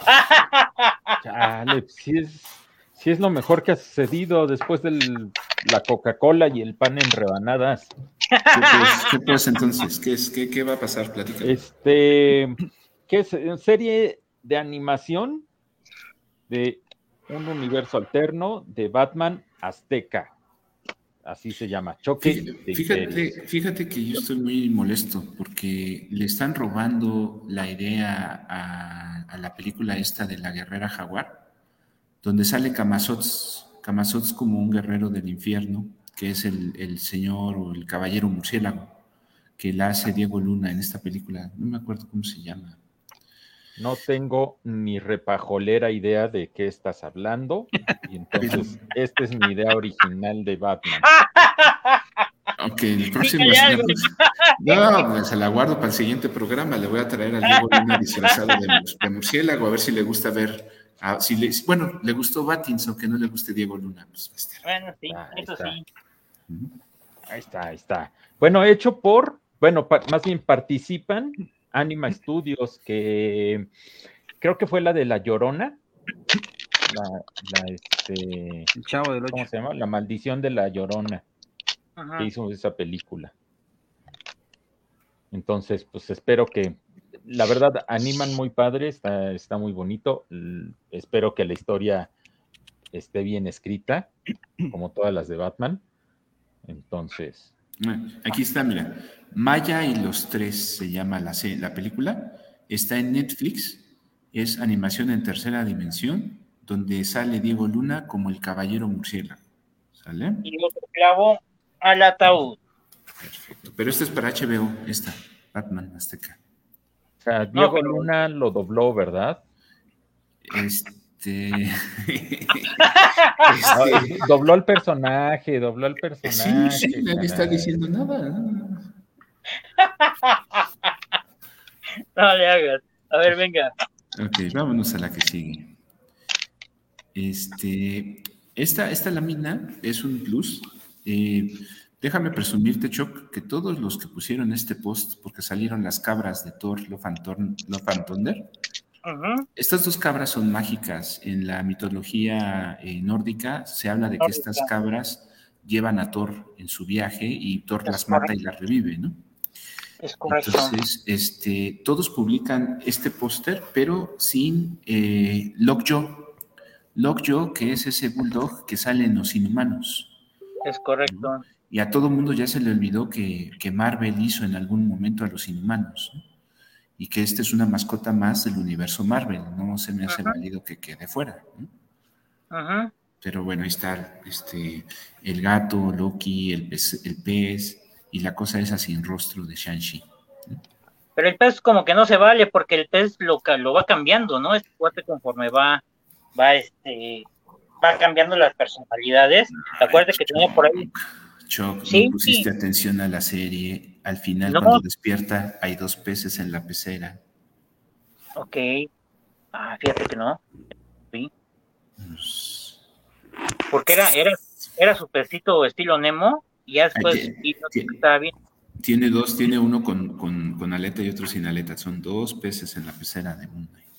Chale, sí es lo mejor que ha sucedido después de la Coca-Cola y el pan en rebanadas. ¿Qué pues entonces? ¿Qué va a pasar? Platícame. ¿Qué es? Serie de animación de un universo alterno de Batman Azteca. Así se llama, Choque de Imperios. Fíjate que yo estoy muy molesto porque le están robando la idea a la película esta de la guerrera jaguar, donde sale Camazotz como un guerrero del infierno, que es el señor o el caballero murciélago, que la hace Diego Luna en esta película. No me acuerdo cómo se llama. No tengo ni repajolera idea de qué estás hablando, y entonces esta es mi idea original de Batman. Ok, el próximo... No, pues se la guardo para el siguiente programa. Le voy a traer al Diego Luna disfrazado de murciélago, a ver si le gusta ver... bueno, le gustó Battins, aunque no le guste Diego Luna. Pues, bueno, sí, eso sí. Ahí está. Bueno, hecho más bien participan Anima Studios, que creo que fue la de La Llorona, el Chavo del Ocho. ¿Cómo se llama? La Maldición de La Llorona. Ajá. Que hizo esa película. Entonces, pues espero que, la verdad, animan muy padre, está muy bonito. Espero que la historia esté bien escrita, como todas las de Batman. Entonces... Aquí está, mira. Maya y los tres se llama la película. Está en Netflix. Es animación en tercera dimensión, donde sale Diego Luna como el caballero murciélago. ¿Sale? Y otro clavo al ataúd. Perfecto. Pero esto es para HBO, Batman Azteca. O sea, Diego Luna lo dobló, ¿verdad? Dobló el personaje. Sí, nadie está diciendo nada. No le hagas. A ver, venga. Ok, vámonos a la que sigue. Esta lámina es un plus. Déjame presumirte, Choc, que todos los que pusieron este post, porque salieron las cabras de Thor, Love and Thunder, Ujú. Estas dos cabras son mágicas. En la mitología nórdica se habla de que estas Nórdica, cabras llevan a Thor en su viaje y Thor es las mata y correcto, las revive, ¿no? es correcto. Entonces, todos publican este póster, pero sin Lockjaw. Lockjaw, que es ese bulldog que sale en Los Inhumanos, Es ¿no? correcto. Y a todo mundo ya se le olvidó que Marvel hizo en algún momento a Los Inhumanos, ¿no? Y que esta es una mascota más del universo Marvel. No se me hace Ujú, válido que quede fuera, ¿no? ujú. Pero bueno, ahí está el gato, Loki, el pez y la cosa esa sin rostro de Shang-Chi. Pero el pez como que no se vale porque el pez lo va cambiando, ¿no? Este cuate conforme va, va cambiando las personalidades. Ay, Acuérdate que tenía por ahí. Choc, no Sí, pusiste atención a la serie. Al final, cuando no, despierta, hay 2 peces en la pecera. ok. Ah, fíjate que no. Sí. Pues, Porque era su pecito estilo Nemo y ya ay, después vi que estaba bien. tiene dos, tiene uno con aleta y otro sin aleta. Son 2 peces en la pecera de Moon Knight.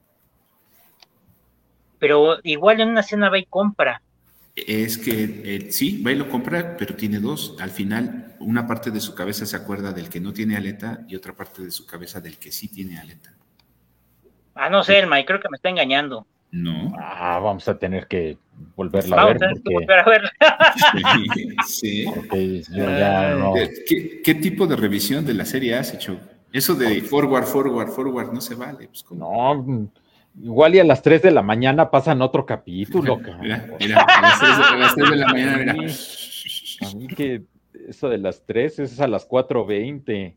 Pero igual en una escena va y compra. Es que sí, va y lo compra, pero tiene dos. Al final, una parte de su cabeza se acuerda del que no tiene aleta y otra parte de su cabeza del que sí tiene aleta. Ah, no sé, el Mike creo que me está engañando. No. Vamos a tener que volverla a Vamos ver a tener que porque, volver a verla. Sí. porque yo ya no. ¿Qué tipo de revisión de la serie has hecho? Eso de forward, no se vale. Pues, ¿cómo? No, igual y a las 3 de la mañana pasan otro capítulo, cabrón. Mira, a las 3 de la mañana, mira. Sí, a mí que eso de las 3 es a las 4:20.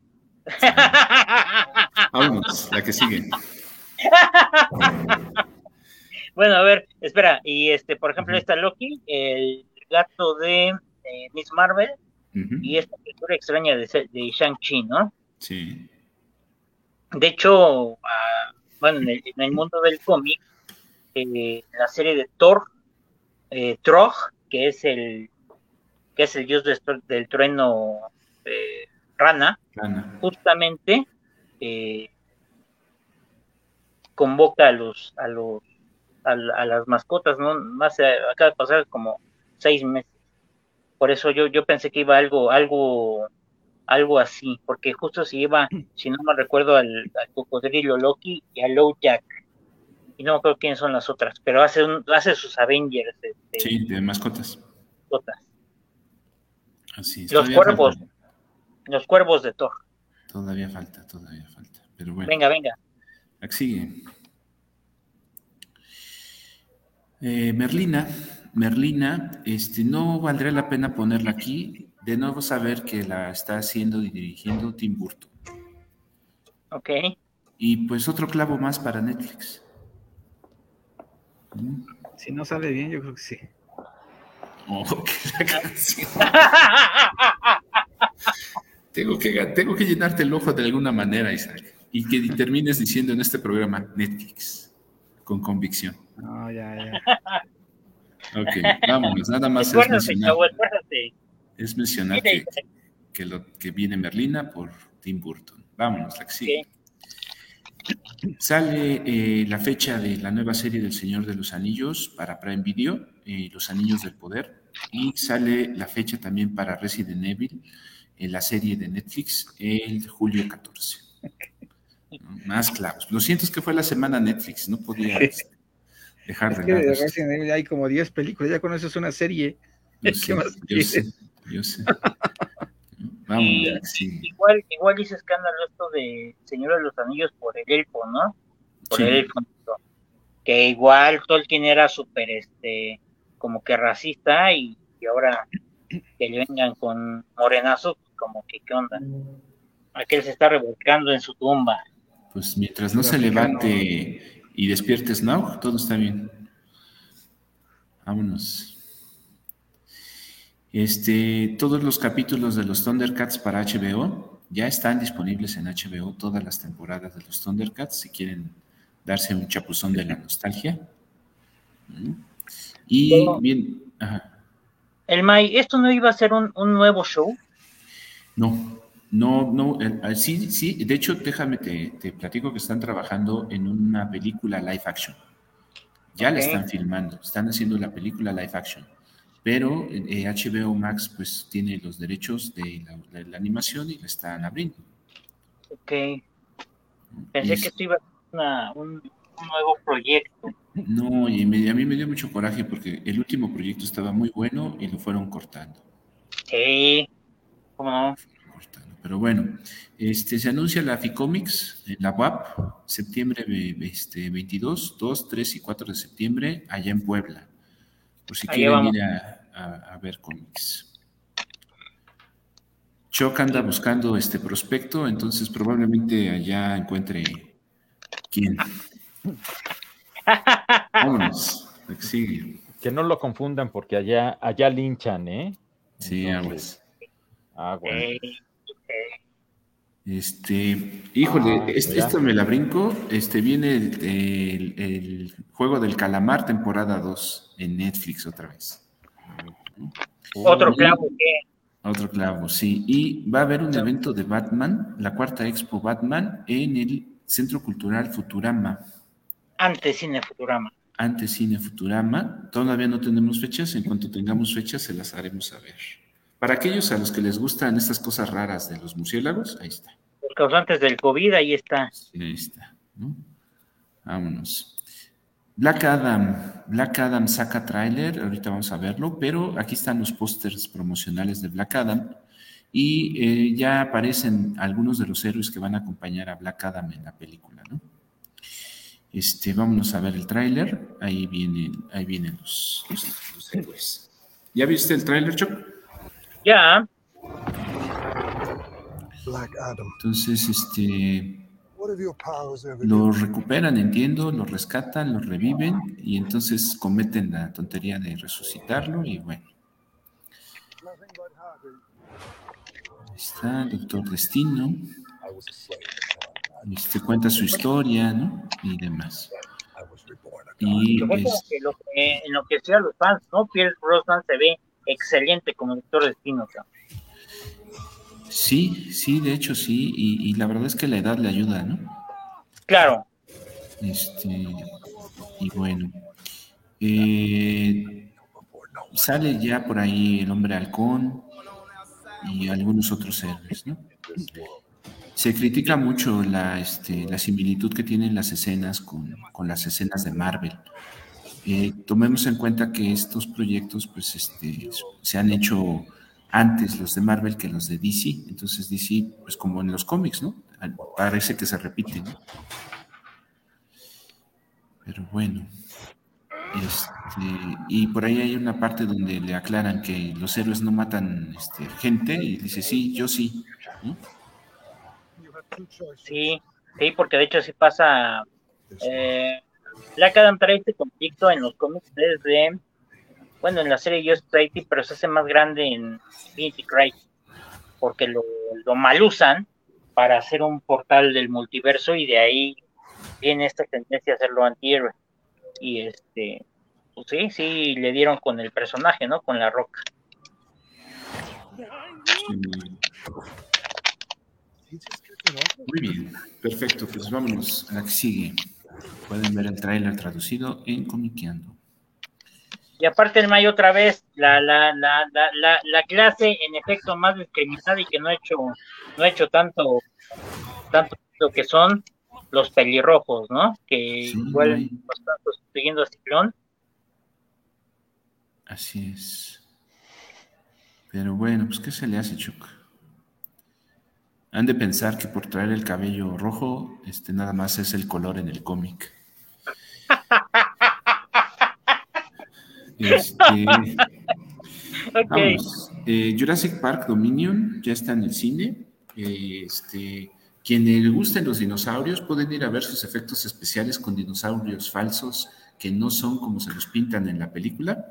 Vámonos, la que sigue. Bueno, a ver, espera, y por ejemplo, está Loki, el gato de Miss Marvel y esta criatura extraña de Shang-Chi, ¿no? Sí. De hecho, bueno, en el mundo del cómic, la serie de Thor, Trog, que es el dios del trueno Rana, Ana. justamente convoca a las mascotas, ¿no? Más acaba de pasar como 6 meses. Por eso yo pensé que iba algo así, porque justo se iba, si no me recuerdo, al cocodrilo Loki y a Jack, y no me acuerdo quiénes son las otras, pero hace sus Avengers, Sí, de mascotas. mascotas. Así es, Los todavía falta. cuervos de Thor. Todavía falta. Pero bueno, Venga, venga. aquí sigue. Merlina, no valdría la pena ponerla aquí. De nuevo saber que la está haciendo y dirigiendo Tim Burton. Ok. Y pues otro clavo más para Netflix. Si no sale bien, yo creo que sí. Oh, qué la canción. Tengo que llenarte el ojo de alguna manera, Isaac. Y que termines diciendo en este programa Netflix, con convicción. No, ya. Ok, vámonos. Nada más Esfuérzate, chavo, esfuérzate. es mencionar que viene Merlina por Tim Burton. Vámonos, la que sigue. Sale la fecha de la nueva serie del Señor de los Anillos para Prime Video, Los Anillos del Poder, y sale la fecha también para Resident Evil, la serie de Netflix, el julio 14. ¿No? Más clavos. Lo siento, es que fue la semana Netflix, no podía dejar de lado. De Resident Evil hay como 10 películas, ya con eso es una serie. Yo sé. Vamos, sí. Igual hice escándalo esto de Señor de los Anillos por el elfo, ¿no? Por el elfo. Que igual Tolkien era súper, como que racista y ahora que le vengan con morenazo, como que qué onda. Aquel se está revolcando en su tumba. Pues mientras no se levante y despierte Smaug, todo está bien. Vámonos. Todos los capítulos de los Thundercats para HBO ya están disponibles en HBO, todas las temporadas de los Thundercats, si quieren darse un chapuzón de la nostalgia. Y bien, ajá. El May, ¿esto no iba a ser un nuevo show? No, No, sí, de hecho, déjame, te platico que están trabajando en una película live action. Ya la están filmando, están haciendo la película live action, pero HBO Max pues tiene los derechos de la animación y la están abriendo. Ok. Pensé que esto iba a ser un nuevo proyecto. No, y a mí me dio mucho coraje porque el último proyecto estaba muy bueno y lo fueron cortando. Sí, ¿cómo no? Pero bueno, se anuncia la Ficomics en la UAP, septiembre 22, 2, 3 y 4 de septiembre, allá en Puebla, por si Allá quieren vamos. ir a ver cómics. Choc anda buscando este prospecto, entonces probablemente allá encuentre quién. Vámonos, sigue. Que no lo confundan porque allá linchan, ¿eh? Sí, Entonces, aguas. Okay. Híjole, mira. esta me la brinco. Viene el Juego del Calamar, temporada 2, en Netflix otra vez. Otro clavo que Otro clavo, sí. Y va a haber un evento de Batman, la cuarta Expo Batman, en el Centro Cultural Futurama. antes Cine Futurama. Antes Cine Futurama. Todavía no tenemos fechas. En cuanto tengamos fechas, se las haremos saber. Para aquellos a los que les gustan estas cosas raras de los murciélagos, ahí está. Los causantes del COVID, ahí está. Sí, ahí está, ¿no? Vámonos. Black Adam saca tráiler, ahorita vamos a verlo, pero aquí están los pósters promocionales de Black Adam y ya aparecen algunos de los héroes que van a acompañar a Black Adam en la película, ¿no? Vámonos a ver el tráiler, ahí vienen los héroes. ¿Ya viste el tráiler, Choc? Ya. Black Adam. Entonces, lo recuperan, entiendo, lo rescatan, lo reviven y entonces cometen la tontería de resucitarlo y bueno. Ahí está, Doctor Destino. Cuenta su historia, ¿no? Y demás. Y en lo que sea los fans, ¿no? Pierce Brosnan se ve excelente como Doctor Destino. Sí, de hecho sí, y la verdad es que la edad le ayuda, ¿no? Claro. Y bueno, sale ya por ahí el Hombre Halcón y algunos otros héroes, ¿no? Se critica mucho la similitud que tienen las escenas con las escenas de Marvel. Tomemos en cuenta que estos proyectos pues se han hecho antes los de Marvel que los de DC, entonces DC pues como en los cómics, ¿no? Parece que se repiten, ¿no? Pero bueno, y por ahí hay una parte donde le aclaran que los héroes no matan gente y dice sí, yo sí, ¿no? Sí, porque de hecho sí pasa. Black Adam trae este conflicto en los cómics desde, bueno, en la serie Just Society, pero se hace más grande en Infinity Crisis, porque lo malusan para hacer un portal del multiverso y de ahí viene esta tendencia a hacerlo antihéroe. Y pues sí, le dieron con el personaje, ¿no? Con La Roca. Muy bien, perfecto, pues vámonos a la que sigue. Pueden ver el tráiler traducido en Comiqueando. Y aparte en mayo otra vez la clase en efecto más discriminada y que no ha hecho tanto lo que son los pelirrojos, ¿no? Que sí, igual bastante siguiendo a Ciclón. Así es. Pero bueno, pues ¿qué se le hace, Chuck? Han de pensar que por traer el cabello rojo, nada más es el color en el cómic. Okay. Vamos. Jurassic Park Dominion ya está en el cine. Quien le gusten los dinosaurios pueden ir a ver sus efectos especiales con dinosaurios falsos que no son como se los pintan en la película.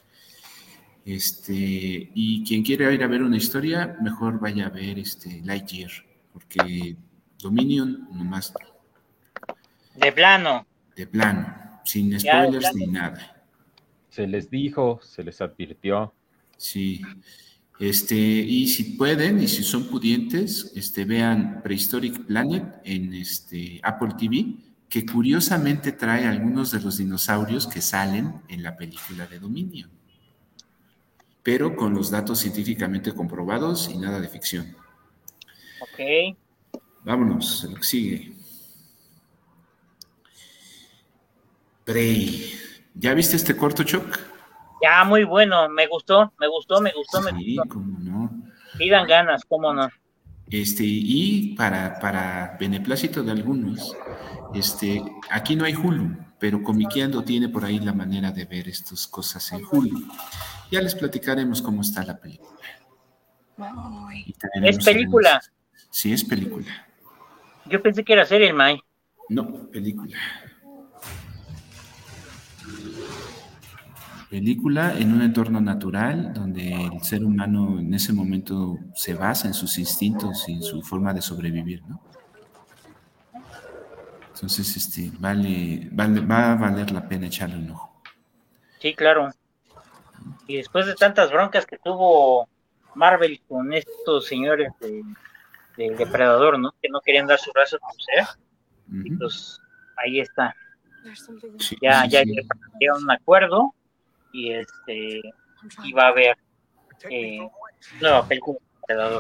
Y quien quiera ir a ver una historia, mejor vaya a ver Lightyear, porque Dominion nomás. De plano, sin spoilers ni nada. Se les dijo, se les advirtió. Sí. Y si pueden, y si son pudientes, vean Prehistoric Planet en Apple TV, que curiosamente trae algunos de los dinosaurios que salen en la película de Dominio, pero con los datos científicamente comprobados y nada de ficción. Ok. Vámonos, lo que sigue. Prey. ¿Ya viste este corto, Choc? Ya, muy bueno, me gustó. Sí, cómo no. Pidan ganas, cómo no. Y para beneplácito de algunos, aquí no hay Hulu, pero Comiqueando tiene por ahí la manera de ver estas cosas en Hulu. Ya les platicaremos cómo está la película. ¿Es película? Sí, es película. Yo pensé que era serie, May. No, película. Película en un entorno natural donde el ser humano en ese momento se basa en sus instintos y en su forma de sobrevivir, ¿no? Entonces, va a valer la pena echarle un ojo. Sí, claro. Y después de tantas broncas que tuvo Marvel con estos señores del Depredador, ¿no? Que no querían dar su brazo a torcer. Y pues ahí está. Sí, ya sí. llegaron a un acuerdo y va a haber nueva película del Depredador.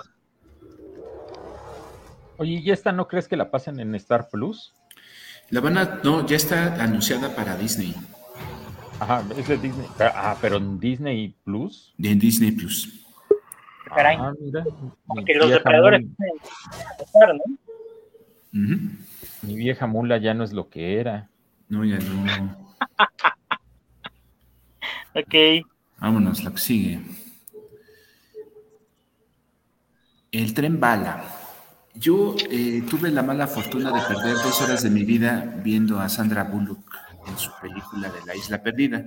Oye, ¿y esta no crees que la pasen en Star Plus? No, ya está anunciada para Disney. Ajá, es de Disney. Pero en Disney Plus. En Disney Plus. Caray. Mira. Porque los depredadores pueden pasar, ¿no? Mi vieja mula ya no es lo que era. No, ya no. Ok. Vámonos, la que sigue. El tren bala. Yo tuve la mala fortuna de perder 2 horas de mi vida viendo a Sandra Bullock en su película de La Isla Perdida.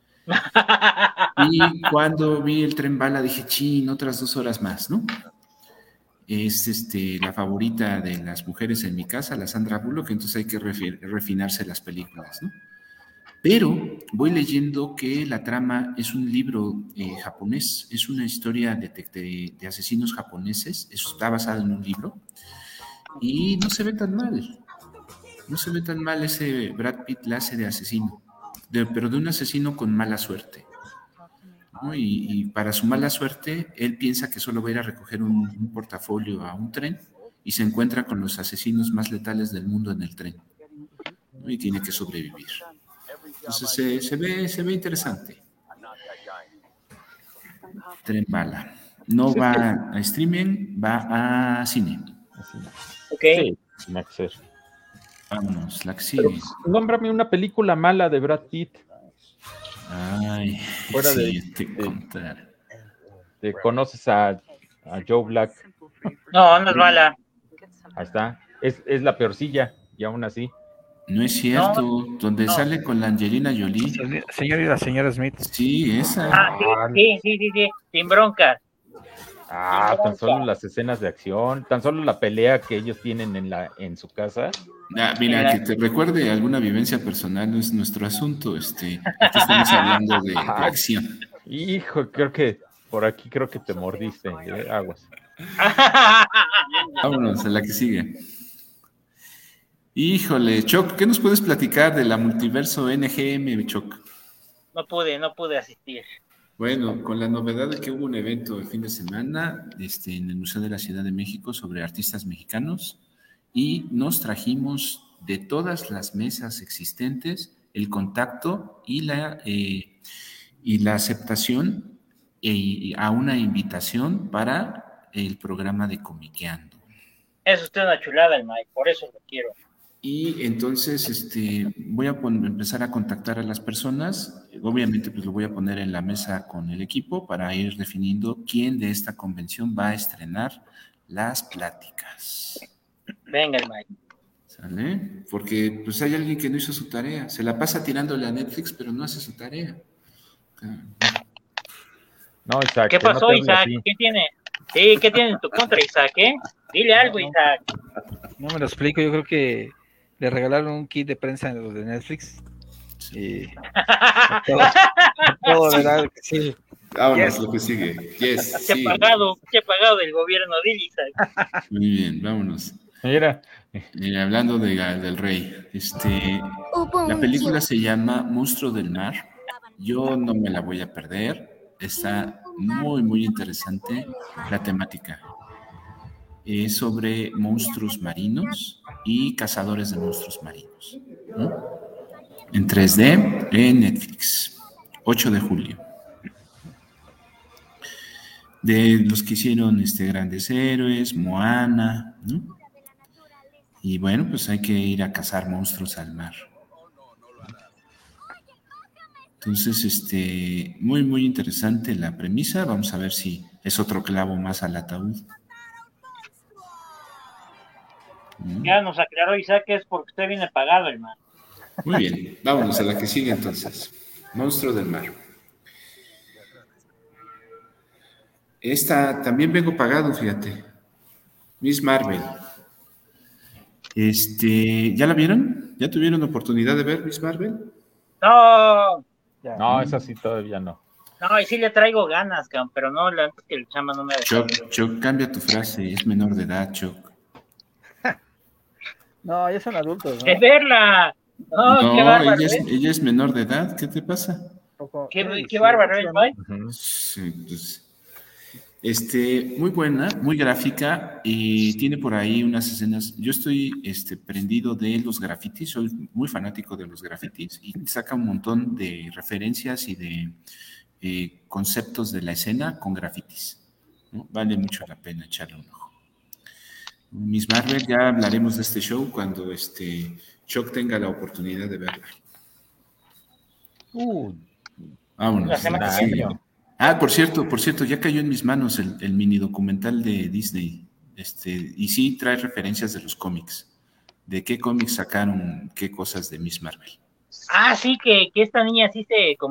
Y cuando vi el tren bala dije, chin, otras 2 horas más, ¿no? Es la favorita de las mujeres en mi casa, la Sandra Bullock, entonces hay que refinarse las películas, ¿no? Pero voy leyendo que la trama es un libro japonés, es una historia de asesinos japoneses, está basado en un libro y no se ve tan mal. No se ve tan mal ese Brad Pitt la hace de asesino, pero de un asesino con mala suerte, ¿no? Y para su mala suerte, él piensa que solo va a ir a recoger un portafolio a un tren y se encuentra con los asesinos más letales del mundo en el tren, ¿no? Y tiene que sobrevivir. Entonces se ve interesante. Tren bala. No va a streaming, va a cine. Ok. Sí, tiene que ser. Vámonos, la que sigue. Nómbrame una película mala de Brad Pitt. Ay, Fuera sí, te contar. ¿Te conoces a Joe Black? No es mala. Ahí está. Es la peorcilla, y aún así. No es cierto, donde sale con la Angelina Jolie. El señor y la señora Smith. Sí, esa. Sí, sin broncas. Tan solo las escenas de acción, tan solo la pelea que ellos tienen en su casa. Mira, que te recuerde alguna vivencia personal no es nuestro asunto. Aquí estamos hablando de acción. Hijo, por aquí creo que te mordiste, aguas. Vámonos a la que sigue. Híjole, Choc, ¿qué nos puedes platicar de la Multiverso NGM, Choc? No pude asistir. Bueno, con la novedad de que hubo un evento el fin de semana en el Museo de la Ciudad de México sobre artistas mexicanos y nos trajimos de todas las mesas existentes el contacto y la aceptación a una invitación para el programa de Comiqueando. Es usted una chulada, el Mike, por eso lo quiero. Y entonces voy a empezar a contactar a las personas. Obviamente pues lo voy a poner en la mesa con el equipo para ir definiendo quién de esta convención va a estrenar las pláticas. Venga, el Mike. ¿Sale? Porque pues hay alguien que no hizo su tarea. Se la pasa tirándole a Netflix, pero no hace su tarea. No, Isaac. ¿Qué pasó, Isaac? ¿Qué tiene? Sí, ¿qué tiene en tu contra, Isaac? Dile algo, Isaac. No me lo explico, yo creo que le regalaron un kit de prensa en los de Netflix. Y todo, ¿verdad? Sí. Vámonos, Yes. lo que sigue. Yes, Se sí. ha pagado del gobierno de Isaac. Muy bien, vámonos. Mira, Hablando del rey, la película se llama Monstruo del Mar. Yo no me la voy a perder. Está muy, muy interesante la temática. Es sobre monstruos marinos y cazadores de monstruos marinos, ¿no? En 3D en Netflix, 8 de julio. De los que hicieron Grandes Héroes, Moana, ¿no? Y bueno, pues hay que ir a cazar monstruos al mar. Entonces, muy, muy interesante la premisa. Vamos a ver si es otro clavo más al ataúd. Ya nos aclaró Isaac que es porque usted viene pagado, hermano. Muy bien, vámonos a la que sigue entonces. Monstruo del mar. Esta también vengo pagado, fíjate. Miss Marvel. ¿Ya la vieron? ¿Ya tuvieron oportunidad de ver Miss Marvel? No, no, esa sí todavía no. no, y sí le traigo ganas, cabrón, pero no, la antes que el chama no me ha dejado. Choc, cambia tu frase, es menor de edad, Choc. No, ya son adultos, ¿no? ¡De verla! No, qué bárbaro, ella es menor de edad, ¿qué te pasa? Qué bárbaro, ¿eh? Ujú. Sí, pues, muy buena, muy gráfica y tiene por ahí unas escenas. Yo estoy prendido de los grafitis, soy muy fanático de los grafitis y saca un montón de referencias y de conceptos de la escena con grafitis, ¿no? Vale mucho la pena echarle un ojo. Miss Marvel, ya hablaremos de este show cuando Choc tenga la oportunidad de verla. Vámonos. La semana que viene. Por cierto, ya cayó en mis manos el mini documental de Disney. Y sí trae referencias de los cómics. ¿De qué cómics sacaron qué cosas de Miss Marvel? Ah, sí, que esta niña sí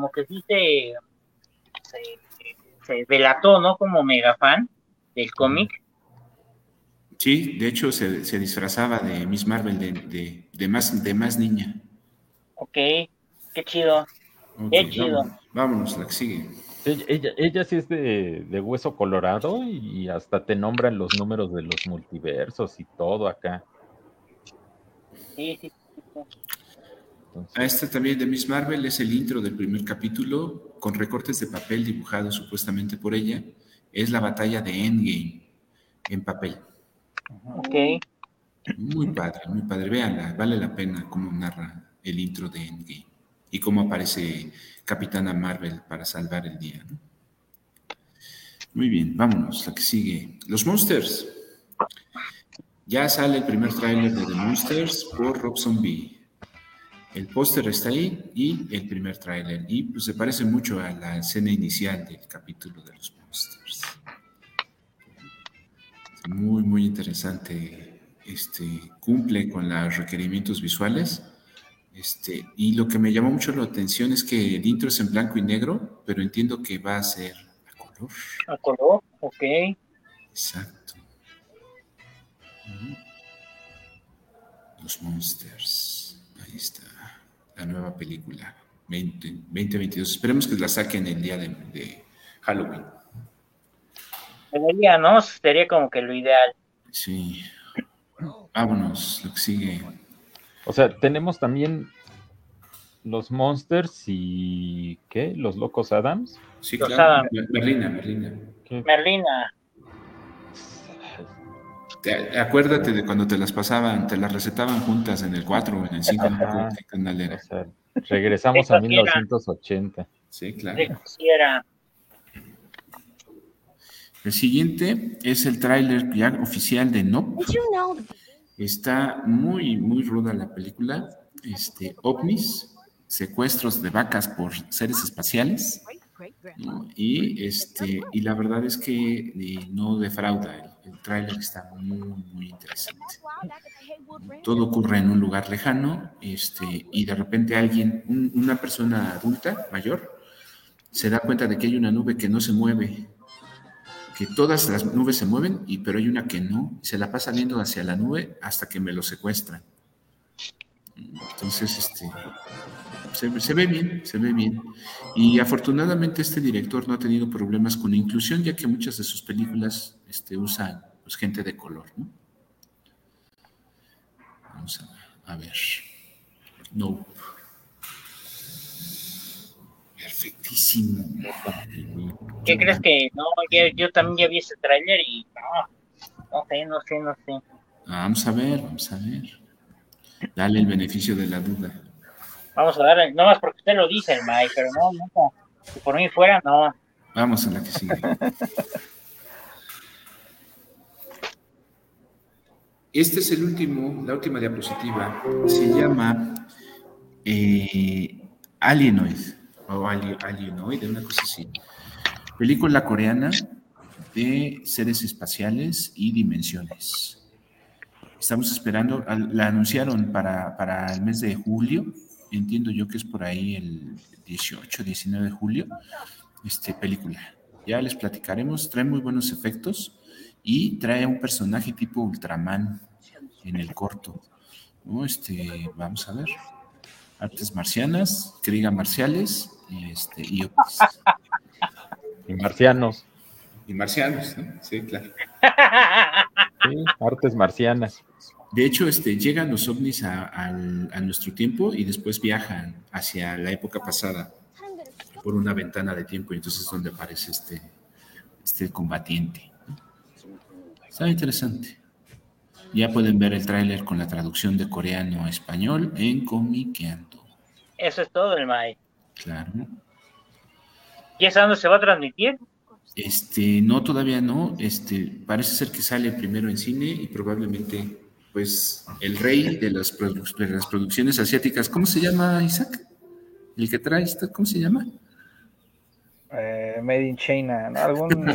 se delató, ¿no? Como mega fan del cómic. Sí, de hecho se disfrazaba de Miss Marvel de más niña. Ok, qué chido. Okay, Qué chido. Vámonos, la que sigue. Ella sí es de hueso colorado y hasta te nombran los números de los multiversos y todo acá. Sí. Entonces, También de Miss Marvel es el intro del primer capítulo con recortes de papel dibujados supuestamente por ella. Es la batalla de Endgame en papel. Ok. Muy padre. Véanla, vale la pena cómo narra el intro de Endgame y cómo aparece Capitana Marvel para salvar el día, ¿no? Muy bien, vámonos, la que sigue. Los Monsters. Ya sale el primer tráiler de The Monsters por Rob Zombie. El póster está ahí y el primer tráiler. Y pues se parece mucho a la escena inicial del capítulo de los Monsters. Muy, muy interesante. Cumple con los requerimientos visuales. Y lo que me llamó mucho la atención es que el intro es en blanco y negro, pero entiendo que va a ser a color. A color, ok. Exacto. Los Monsters. Ahí está. La nueva película. 2022. Esperemos que la saquen el día de Halloween. Debería, ¿no? Sería como que lo ideal. Sí. Vámonos, lo que sigue. o sea, tenemos también los Monsters y ¿qué? Los Locos Adams. Sí, Los claro. Adams. Merlina. ¿Qué? Merlina. Acuérdate de cuando te las pasaban, te las recetaban juntas en el 4 o en el 5, no me acuerdo qué canal O era. sea, regresamos a 1980. Sí, claro. De quisiera. El siguiente es el tráiler ya oficial de Nope. Did you know Está muy, muy ruda la película. OVNIs, secuestros de vacas por seres espaciales, ¿no? Y la verdad es que no defrauda. El tráiler está muy, muy interesante. Todo ocurre en un lugar lejano, y de repente alguien, una persona adulta, mayor, se da cuenta de que hay una nube que no se mueve, que todas las nubes se mueven, pero hay una que no, se la pasa viendo hacia la nube hasta que me lo secuestran. Entonces, Se ve bien, se ve bien. Y afortunadamente este director no ha tenido problemas con la inclusión, ya que muchas de sus películas usan pues, gente de color, ¿no? Vamos a ver. No. Perfectísimo. ¿Qué crees que no? Yo también ya vi ese tráiler y no sé. Vamos a ver. Dale el beneficio de la duda. Vamos a darle, no más porque usted lo dice, el Mike, pero no, nunca. Si por mí fuera, no. Vamos a la que sigue. Este es la última diapositiva. Se llama Alienoid, o Alienoid, una cosa así. Película coreana de seres espaciales y dimensiones. Estamos esperando, la anunciaron para el mes de julio, entiendo yo que es por ahí el 18, 19 de julio, película. Ya les platicaremos, trae muy buenos efectos y trae un personaje tipo Ultraman en el corto, ¿no? Vamos a ver. Artes marcianas, Kriga marciales y marcianos. Y marcianos, ¿no? Sí, claro. Sí, artes marcianas. De hecho, llegan los ovnis a nuestro tiempo y después viajan hacia la época pasada por una ventana de tiempo y entonces es donde aparece este combatiente. Está interesante. Ya pueden ver el tráiler con la traducción de coreano a español en Comiqueando. Eso es todo, el Mike. Claro. ¿Y esa dónde se va a transmitir? No, todavía no. Parece ser que sale primero en cine y probablemente, pues, el rey de las producciones asiáticas. ¿Cómo se llama, Isaac? El que trae esto, ¿cómo se llama? Made in China, ¿no? Algún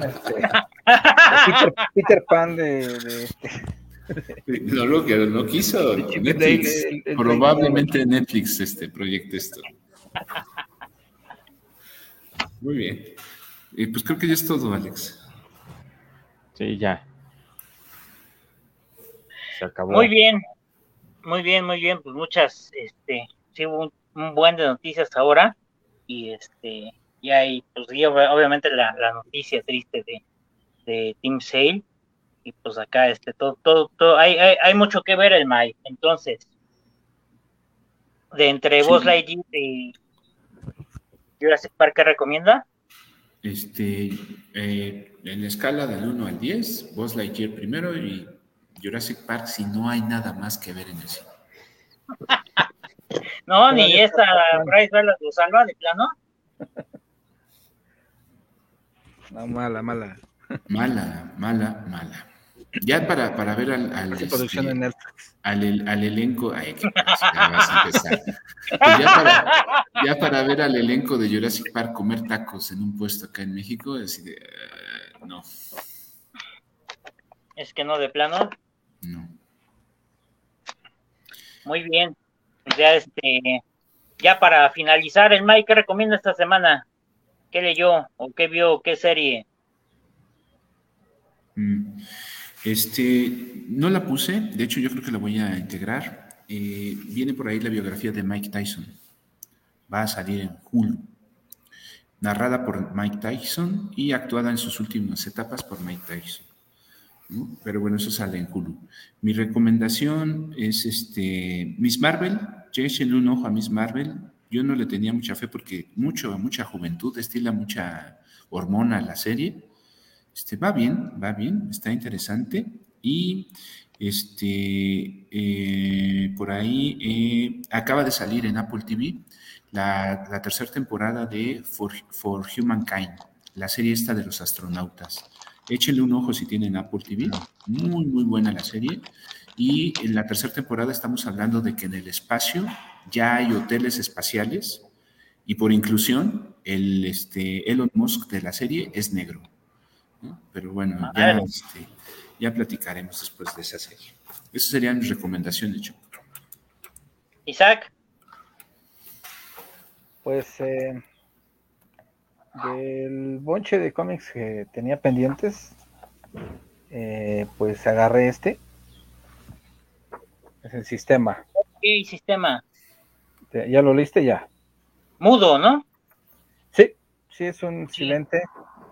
Peter Pan de No, lo que no quiso Netflix. Probablemente Netflix proyecte esto. Muy bien. Pues creo que ya es todo, Alex. Sí, ya. Se acabó. Muy bien. Pues muchas, sí hubo un buen de noticias ahora y y hay, pues sí, obviamente la noticia triste de Team Sale y pues acá todo hay mucho que ver, el Mike. Entonces, de entre Buzz Lightyear y Jurassic Park, ¿qué recomienda? En la escala del 1 al 10, Buzz Lightyear primero y Jurassic Park si no hay nada más que ver en el cine. No, ni esta Bryce Dallas lo salva de plano. No, mala. Mala. Ya para ver al elenco, ya vas a empezar. Pues ya para ver al elenco de Jurassic Park comer tacos en un puesto acá en México, así de no. Es que no, de plano. No. Muy bien. Ya ya para finalizar, el Mike, ¿qué recomienda esta semana? ¿Qué leyó o qué vio, qué serie? No la puse, de hecho yo creo que la voy a integrar. Viene por ahí la biografía de Mike Tyson. Va a salir en Hulu. Narrada por Mike Tyson y actuada en sus últimas etapas por Mike Tyson. ¿No? Pero bueno, eso sale en Hulu. Mi recomendación es Miss Marvel. Ya échenle un ojo a Miss Marvel. Yo no le tenía mucha fe porque mucha juventud, estila mucha hormona a la serie. Va bien, está interesante. Y por ahí acaba de salir en Apple TV la tercera temporada de For Humankind, la serie esta de los astronautas. Échenle un ojo si tienen Apple TV, muy, muy buena la serie. Y en la tercera temporada estamos hablando de que en el espacio ya hay hoteles espaciales y por inclusión el Elon Musk de la serie es negro, ¿no? Pero bueno, ya platicaremos después de esa serie. Esas serían mis recomendaciones, Choco. Isaac. Pues del bonche de cómics que tenía pendientes, pues agarré es el Sistema. ¿Qué Sistema? ¿Ya lo leíste ya? Mudo, ¿no? Sí, sí, es un Sí. silente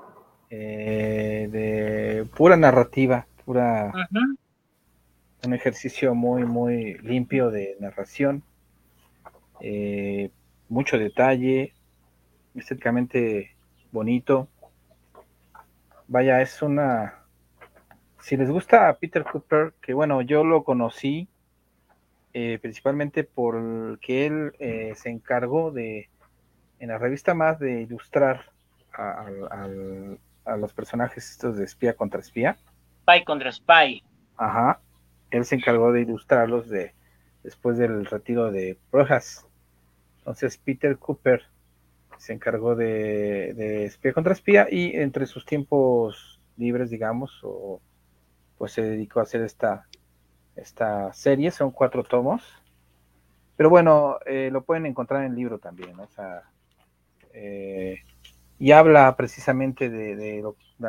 de pura narrativa, Ujú. un ejercicio muy, muy limpio de narración, eh, mucho detalle, estéticamente bonito. Vaya, es una... Si les gusta a Peter Cooper, que bueno, yo lo conocí principalmente porque él se encargó en la revista Más de ilustrar a, a los personajes estos de espía contra espía. Spy contra Spy. Ajá. Él se encargó de ilustrarlos después del retiro de Rojas. Entonces Peter Cooper se encargó de espía contra espía y entre sus tiempos libres, digamos, pues se dedicó a hacer esta serie. Son 4 tomos. Pero bueno, lo pueden encontrar en el libro también, ¿no? O sea, y habla precisamente de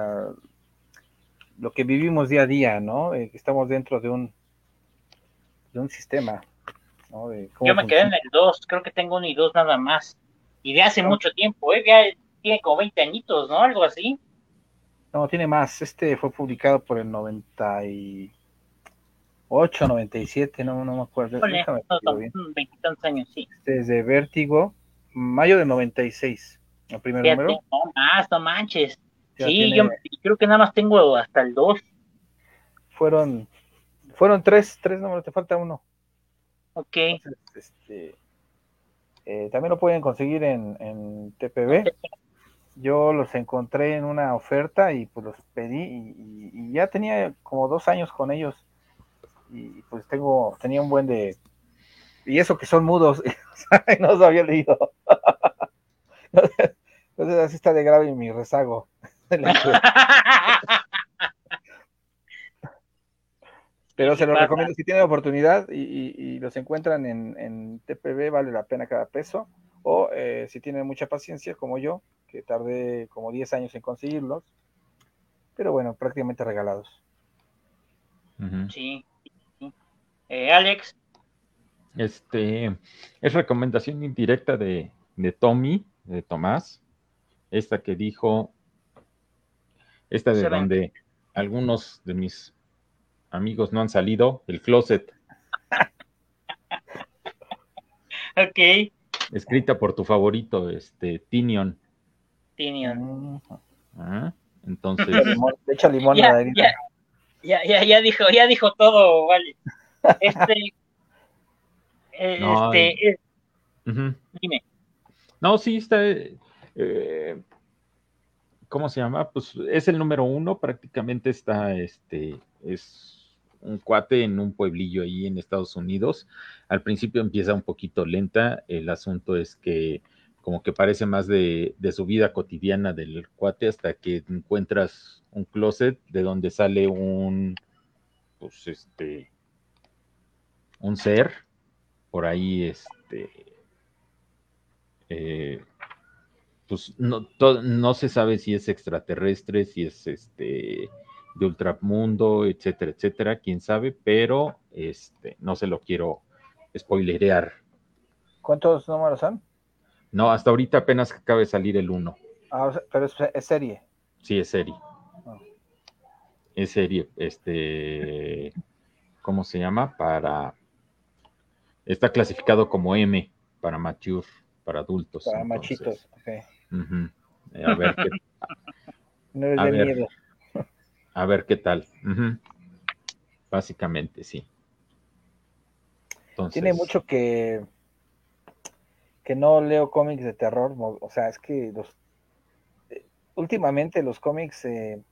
lo que vivimos día a día, ¿no? Que estamos dentro de un sistema, ¿no? De Yo cómo me quedé en funciona. el 2, creo que tengo 1 y 2 nada más. Y de hace mucho tiempo, ya tiene como 20 añitos, ¿no? Algo así. No, tiene más. Este fue publicado por el 98, 97, no me acuerdo. Ponle, Déjame no, digo bien. 20 y tantos años, sí. Desde Vértigo, mayo del 96, el primer Fíjate, número. no más, no manches. Ya Sí, yo tiene, creo que nada más tengo hasta el 2. fueron, fueron tres números, te falta uno. Ok. Entonces, también lo pueden conseguir en TPB. Yo los encontré en una oferta y pues los pedí y ya tenía como 2 años con ellos y pues tenía un buen de... Y eso que son mudos, no los había leído. Entonces así está de grave mi rezago de lectura. Sí, Pero sí se los pasa. recomiendo si tienen la oportunidad y los encuentran en TPB, vale la pena cada peso. O si tienen mucha paciencia, como yo, que tardé como 10 años en conseguirlos, pero bueno, prácticamente regalados. Sí, sí. Alex, Es recomendación indirecta de Tommy, de Tomás, esta que dijo, esta de Seven. donde algunos de mis amigos no han salido, el closet, Ok, escrita por tu favorito, Tinion. Tinion. ¿Ah? Entonces, Le echa limón a Ya, la ya, herida. ya dijo todo, vale. Este, no, ujú. dime. No, sí, ¿cómo se llama? Pues es el número 1, prácticamente es un cuate en un pueblillo ahí en Estados Unidos. Al principio empieza un poquito lenta, el asunto es que como que parece más de su vida cotidiana del cuate hasta que encuentras un closet de donde sale pues un ser, por ahí, eh, pues no se sabe si es extraterrestre, si es de ultramundo, etcétera, etcétera, quién sabe, pero no se lo quiero spoilerear. ¿Cuántos números son? No, hasta ahorita apenas acaba de salir el 1. O sea, pero es serie. Sí, es serie. Ah. Es serie, ¿cómo se llama? Está clasificado como M para mature, para adultos, Para entonces. machitos. Okay. Uh-huh. A ver qué, No les a dé ver, miedo. a ver qué tal. Uh-huh. Básicamente, sí. Tiene Entonces, mucho que no leo cómics de terror. O sea, es que últimamente los cómics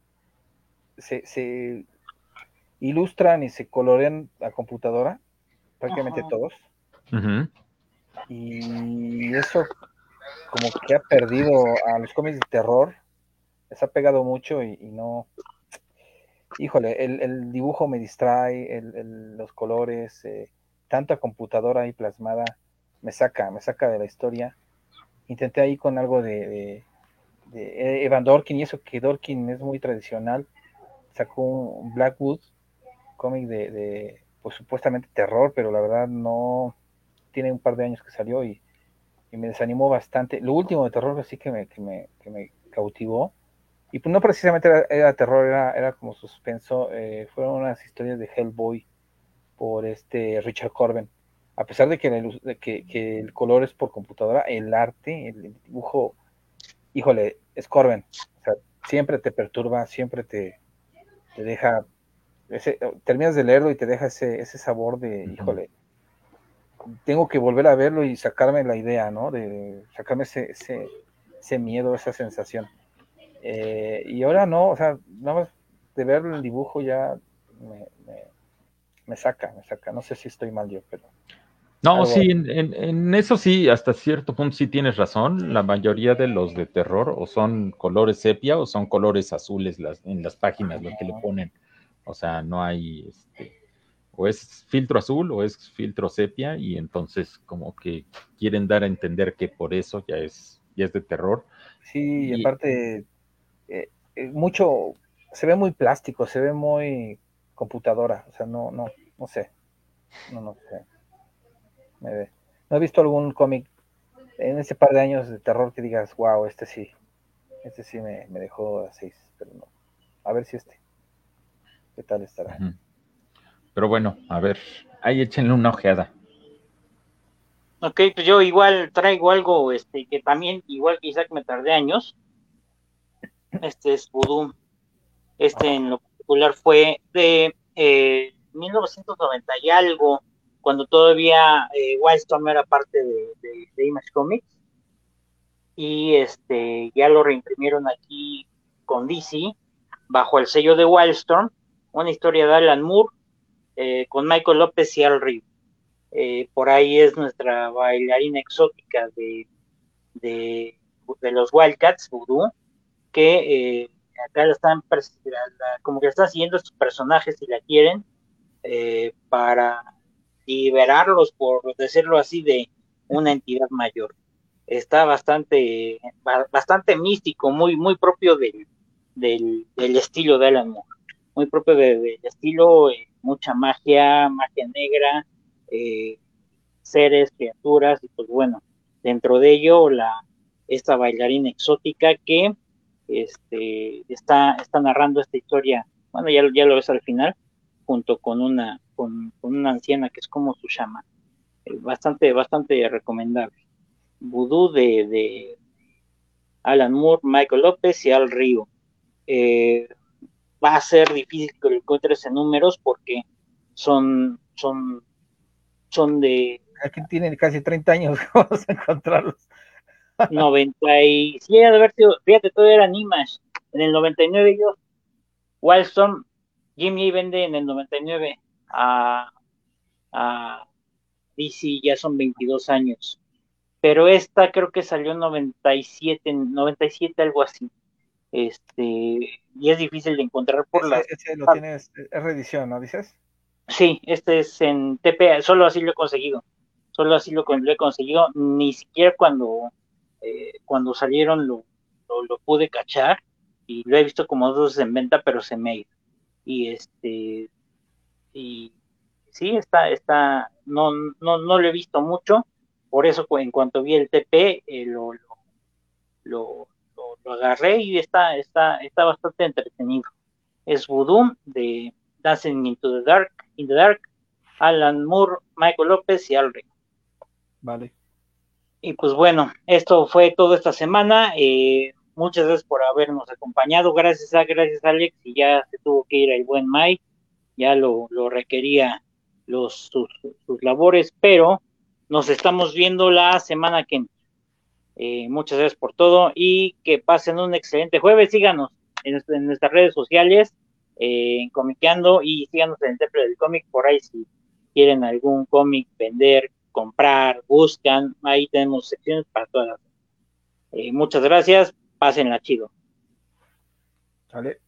se ilustran y se colorean a computadora, prácticamente Ajá. todos. uh-huh. Y eso como que ha perdido a los cómics de terror. Les ha pegado mucho y no, híjole, el dibujo me distrae, los colores, tanta computadora ahí plasmada, me saca de la historia. Intenté ahí con algo de Evan Dorkin, y eso que Dorkin es muy tradicional, sacó un Blackwood, cómic pues supuestamente terror, pero la verdad no, tiene un par de años que salió y me desanimó bastante. Lo último de terror así que me cautivó, y pues no precisamente era terror, era como suspenso, fueron unas historias de Hellboy por Richard Corben. A pesar de que el color es por computadora, el arte, el dibujo, híjole, es Corben. O sea, siempre te perturba, siempre te deja, terminas de leerlo y te deja ese sabor de, híjole, tengo que volver a verlo y sacarme la idea, ¿no? De sacarme ese miedo, esa sensación. Y ahora no, o sea, nada más de ver el dibujo ya me saca. No sé si estoy mal yo, pero... No, sí, en eso sí, hasta cierto punto sí tienes razón. La mayoría de los de terror o son colores sepia o son colores azules en las páginas, lo que le ponen. O sea, no hay, o es filtro azul o es filtro sepia, y entonces como que quieren dar a entender que por eso ya es de terror. Sí, y Y, aparte, mucho, se ve muy plástico, se ve muy computadora, o sea, no sé, no sé. No he visto algún cómic en ese par de años de terror que digas, wow, este sí me dejó a 6, pero no. A ver si ¿qué tal estará? pero bueno, a ver, ahí échenle una ojeada. Ok, pues yo igual traigo algo que también, igual que Isaac, me tardé años. Este es Voodoo. En lo particular fue de 1990 y algo, cuando todavía Wildstorm era parte de Image Comics, y ya lo reimprimieron aquí con DC bajo el sello de Wildstorm, una historia de Alan Moore con Michael López y Al Reed. Por ahí es nuestra bailarina exótica de los Wildcats, Voodoo, que acá la están como que están siguiendo estos personajes y la quieren para liberarlos, por decirlo así, de una entidad mayor. Está bastante místico, muy propio del estilo de Alan Moore, muy propio del estilo, mucha magia negra, eh, seres, criaturas, y pues bueno, dentro de ello esta bailarina exótica que está narrando esta historia, bueno, ya lo ves al final, junto con con una anciana que es como su llama, bastante recomendable. Voodoo de Alan Moore, Michael López y Al Río. Va a ser difícil que lo encuentres en números porque son de Aquí tienen casi 30 años, vamos a encontrarlos. 90 y sí, de haber sido, fíjate, todo era Image. En el 99 yo, Wildstorm, Jimmy vende en el 99 a DC, ya son 22 años. Pero esta creo que salió en 97, algo así. Y es difícil de encontrar por Ese lo tienes, es reedición, ¿no dices? Sí, este es en TP, solo así lo he conseguido. Solo así lo he conseguido. Ni siquiera cuando salieron lo pude cachar, y lo he visto como 2 en venta, pero se me ha ido. Y y sí, no lo he visto mucho. Por eso, en cuanto vi el TP, lo agarré, y está bastante entretenido. Es Voodoo de Dancing in the Dark, Alan Moore, Michael López y Al Río. Vale. Y pues bueno, esto fue todo esta semana. Muchas gracias por habernos acompañado. Gracias Alex, y ya se tuvo que ir el buen Mike, ya lo requería sus labores, pero nos estamos viendo la semana que viene. Muchas gracias por todo y que pasen un excelente jueves. Síganos en nuestras redes sociales, en Comiqueando, y síganos en el Templo del Cómic, por ahí si quieren algún cómic vender, comprar, buscan, ahí tenemos secciones para todas. Muchas gracias, pásenla chido. Vale.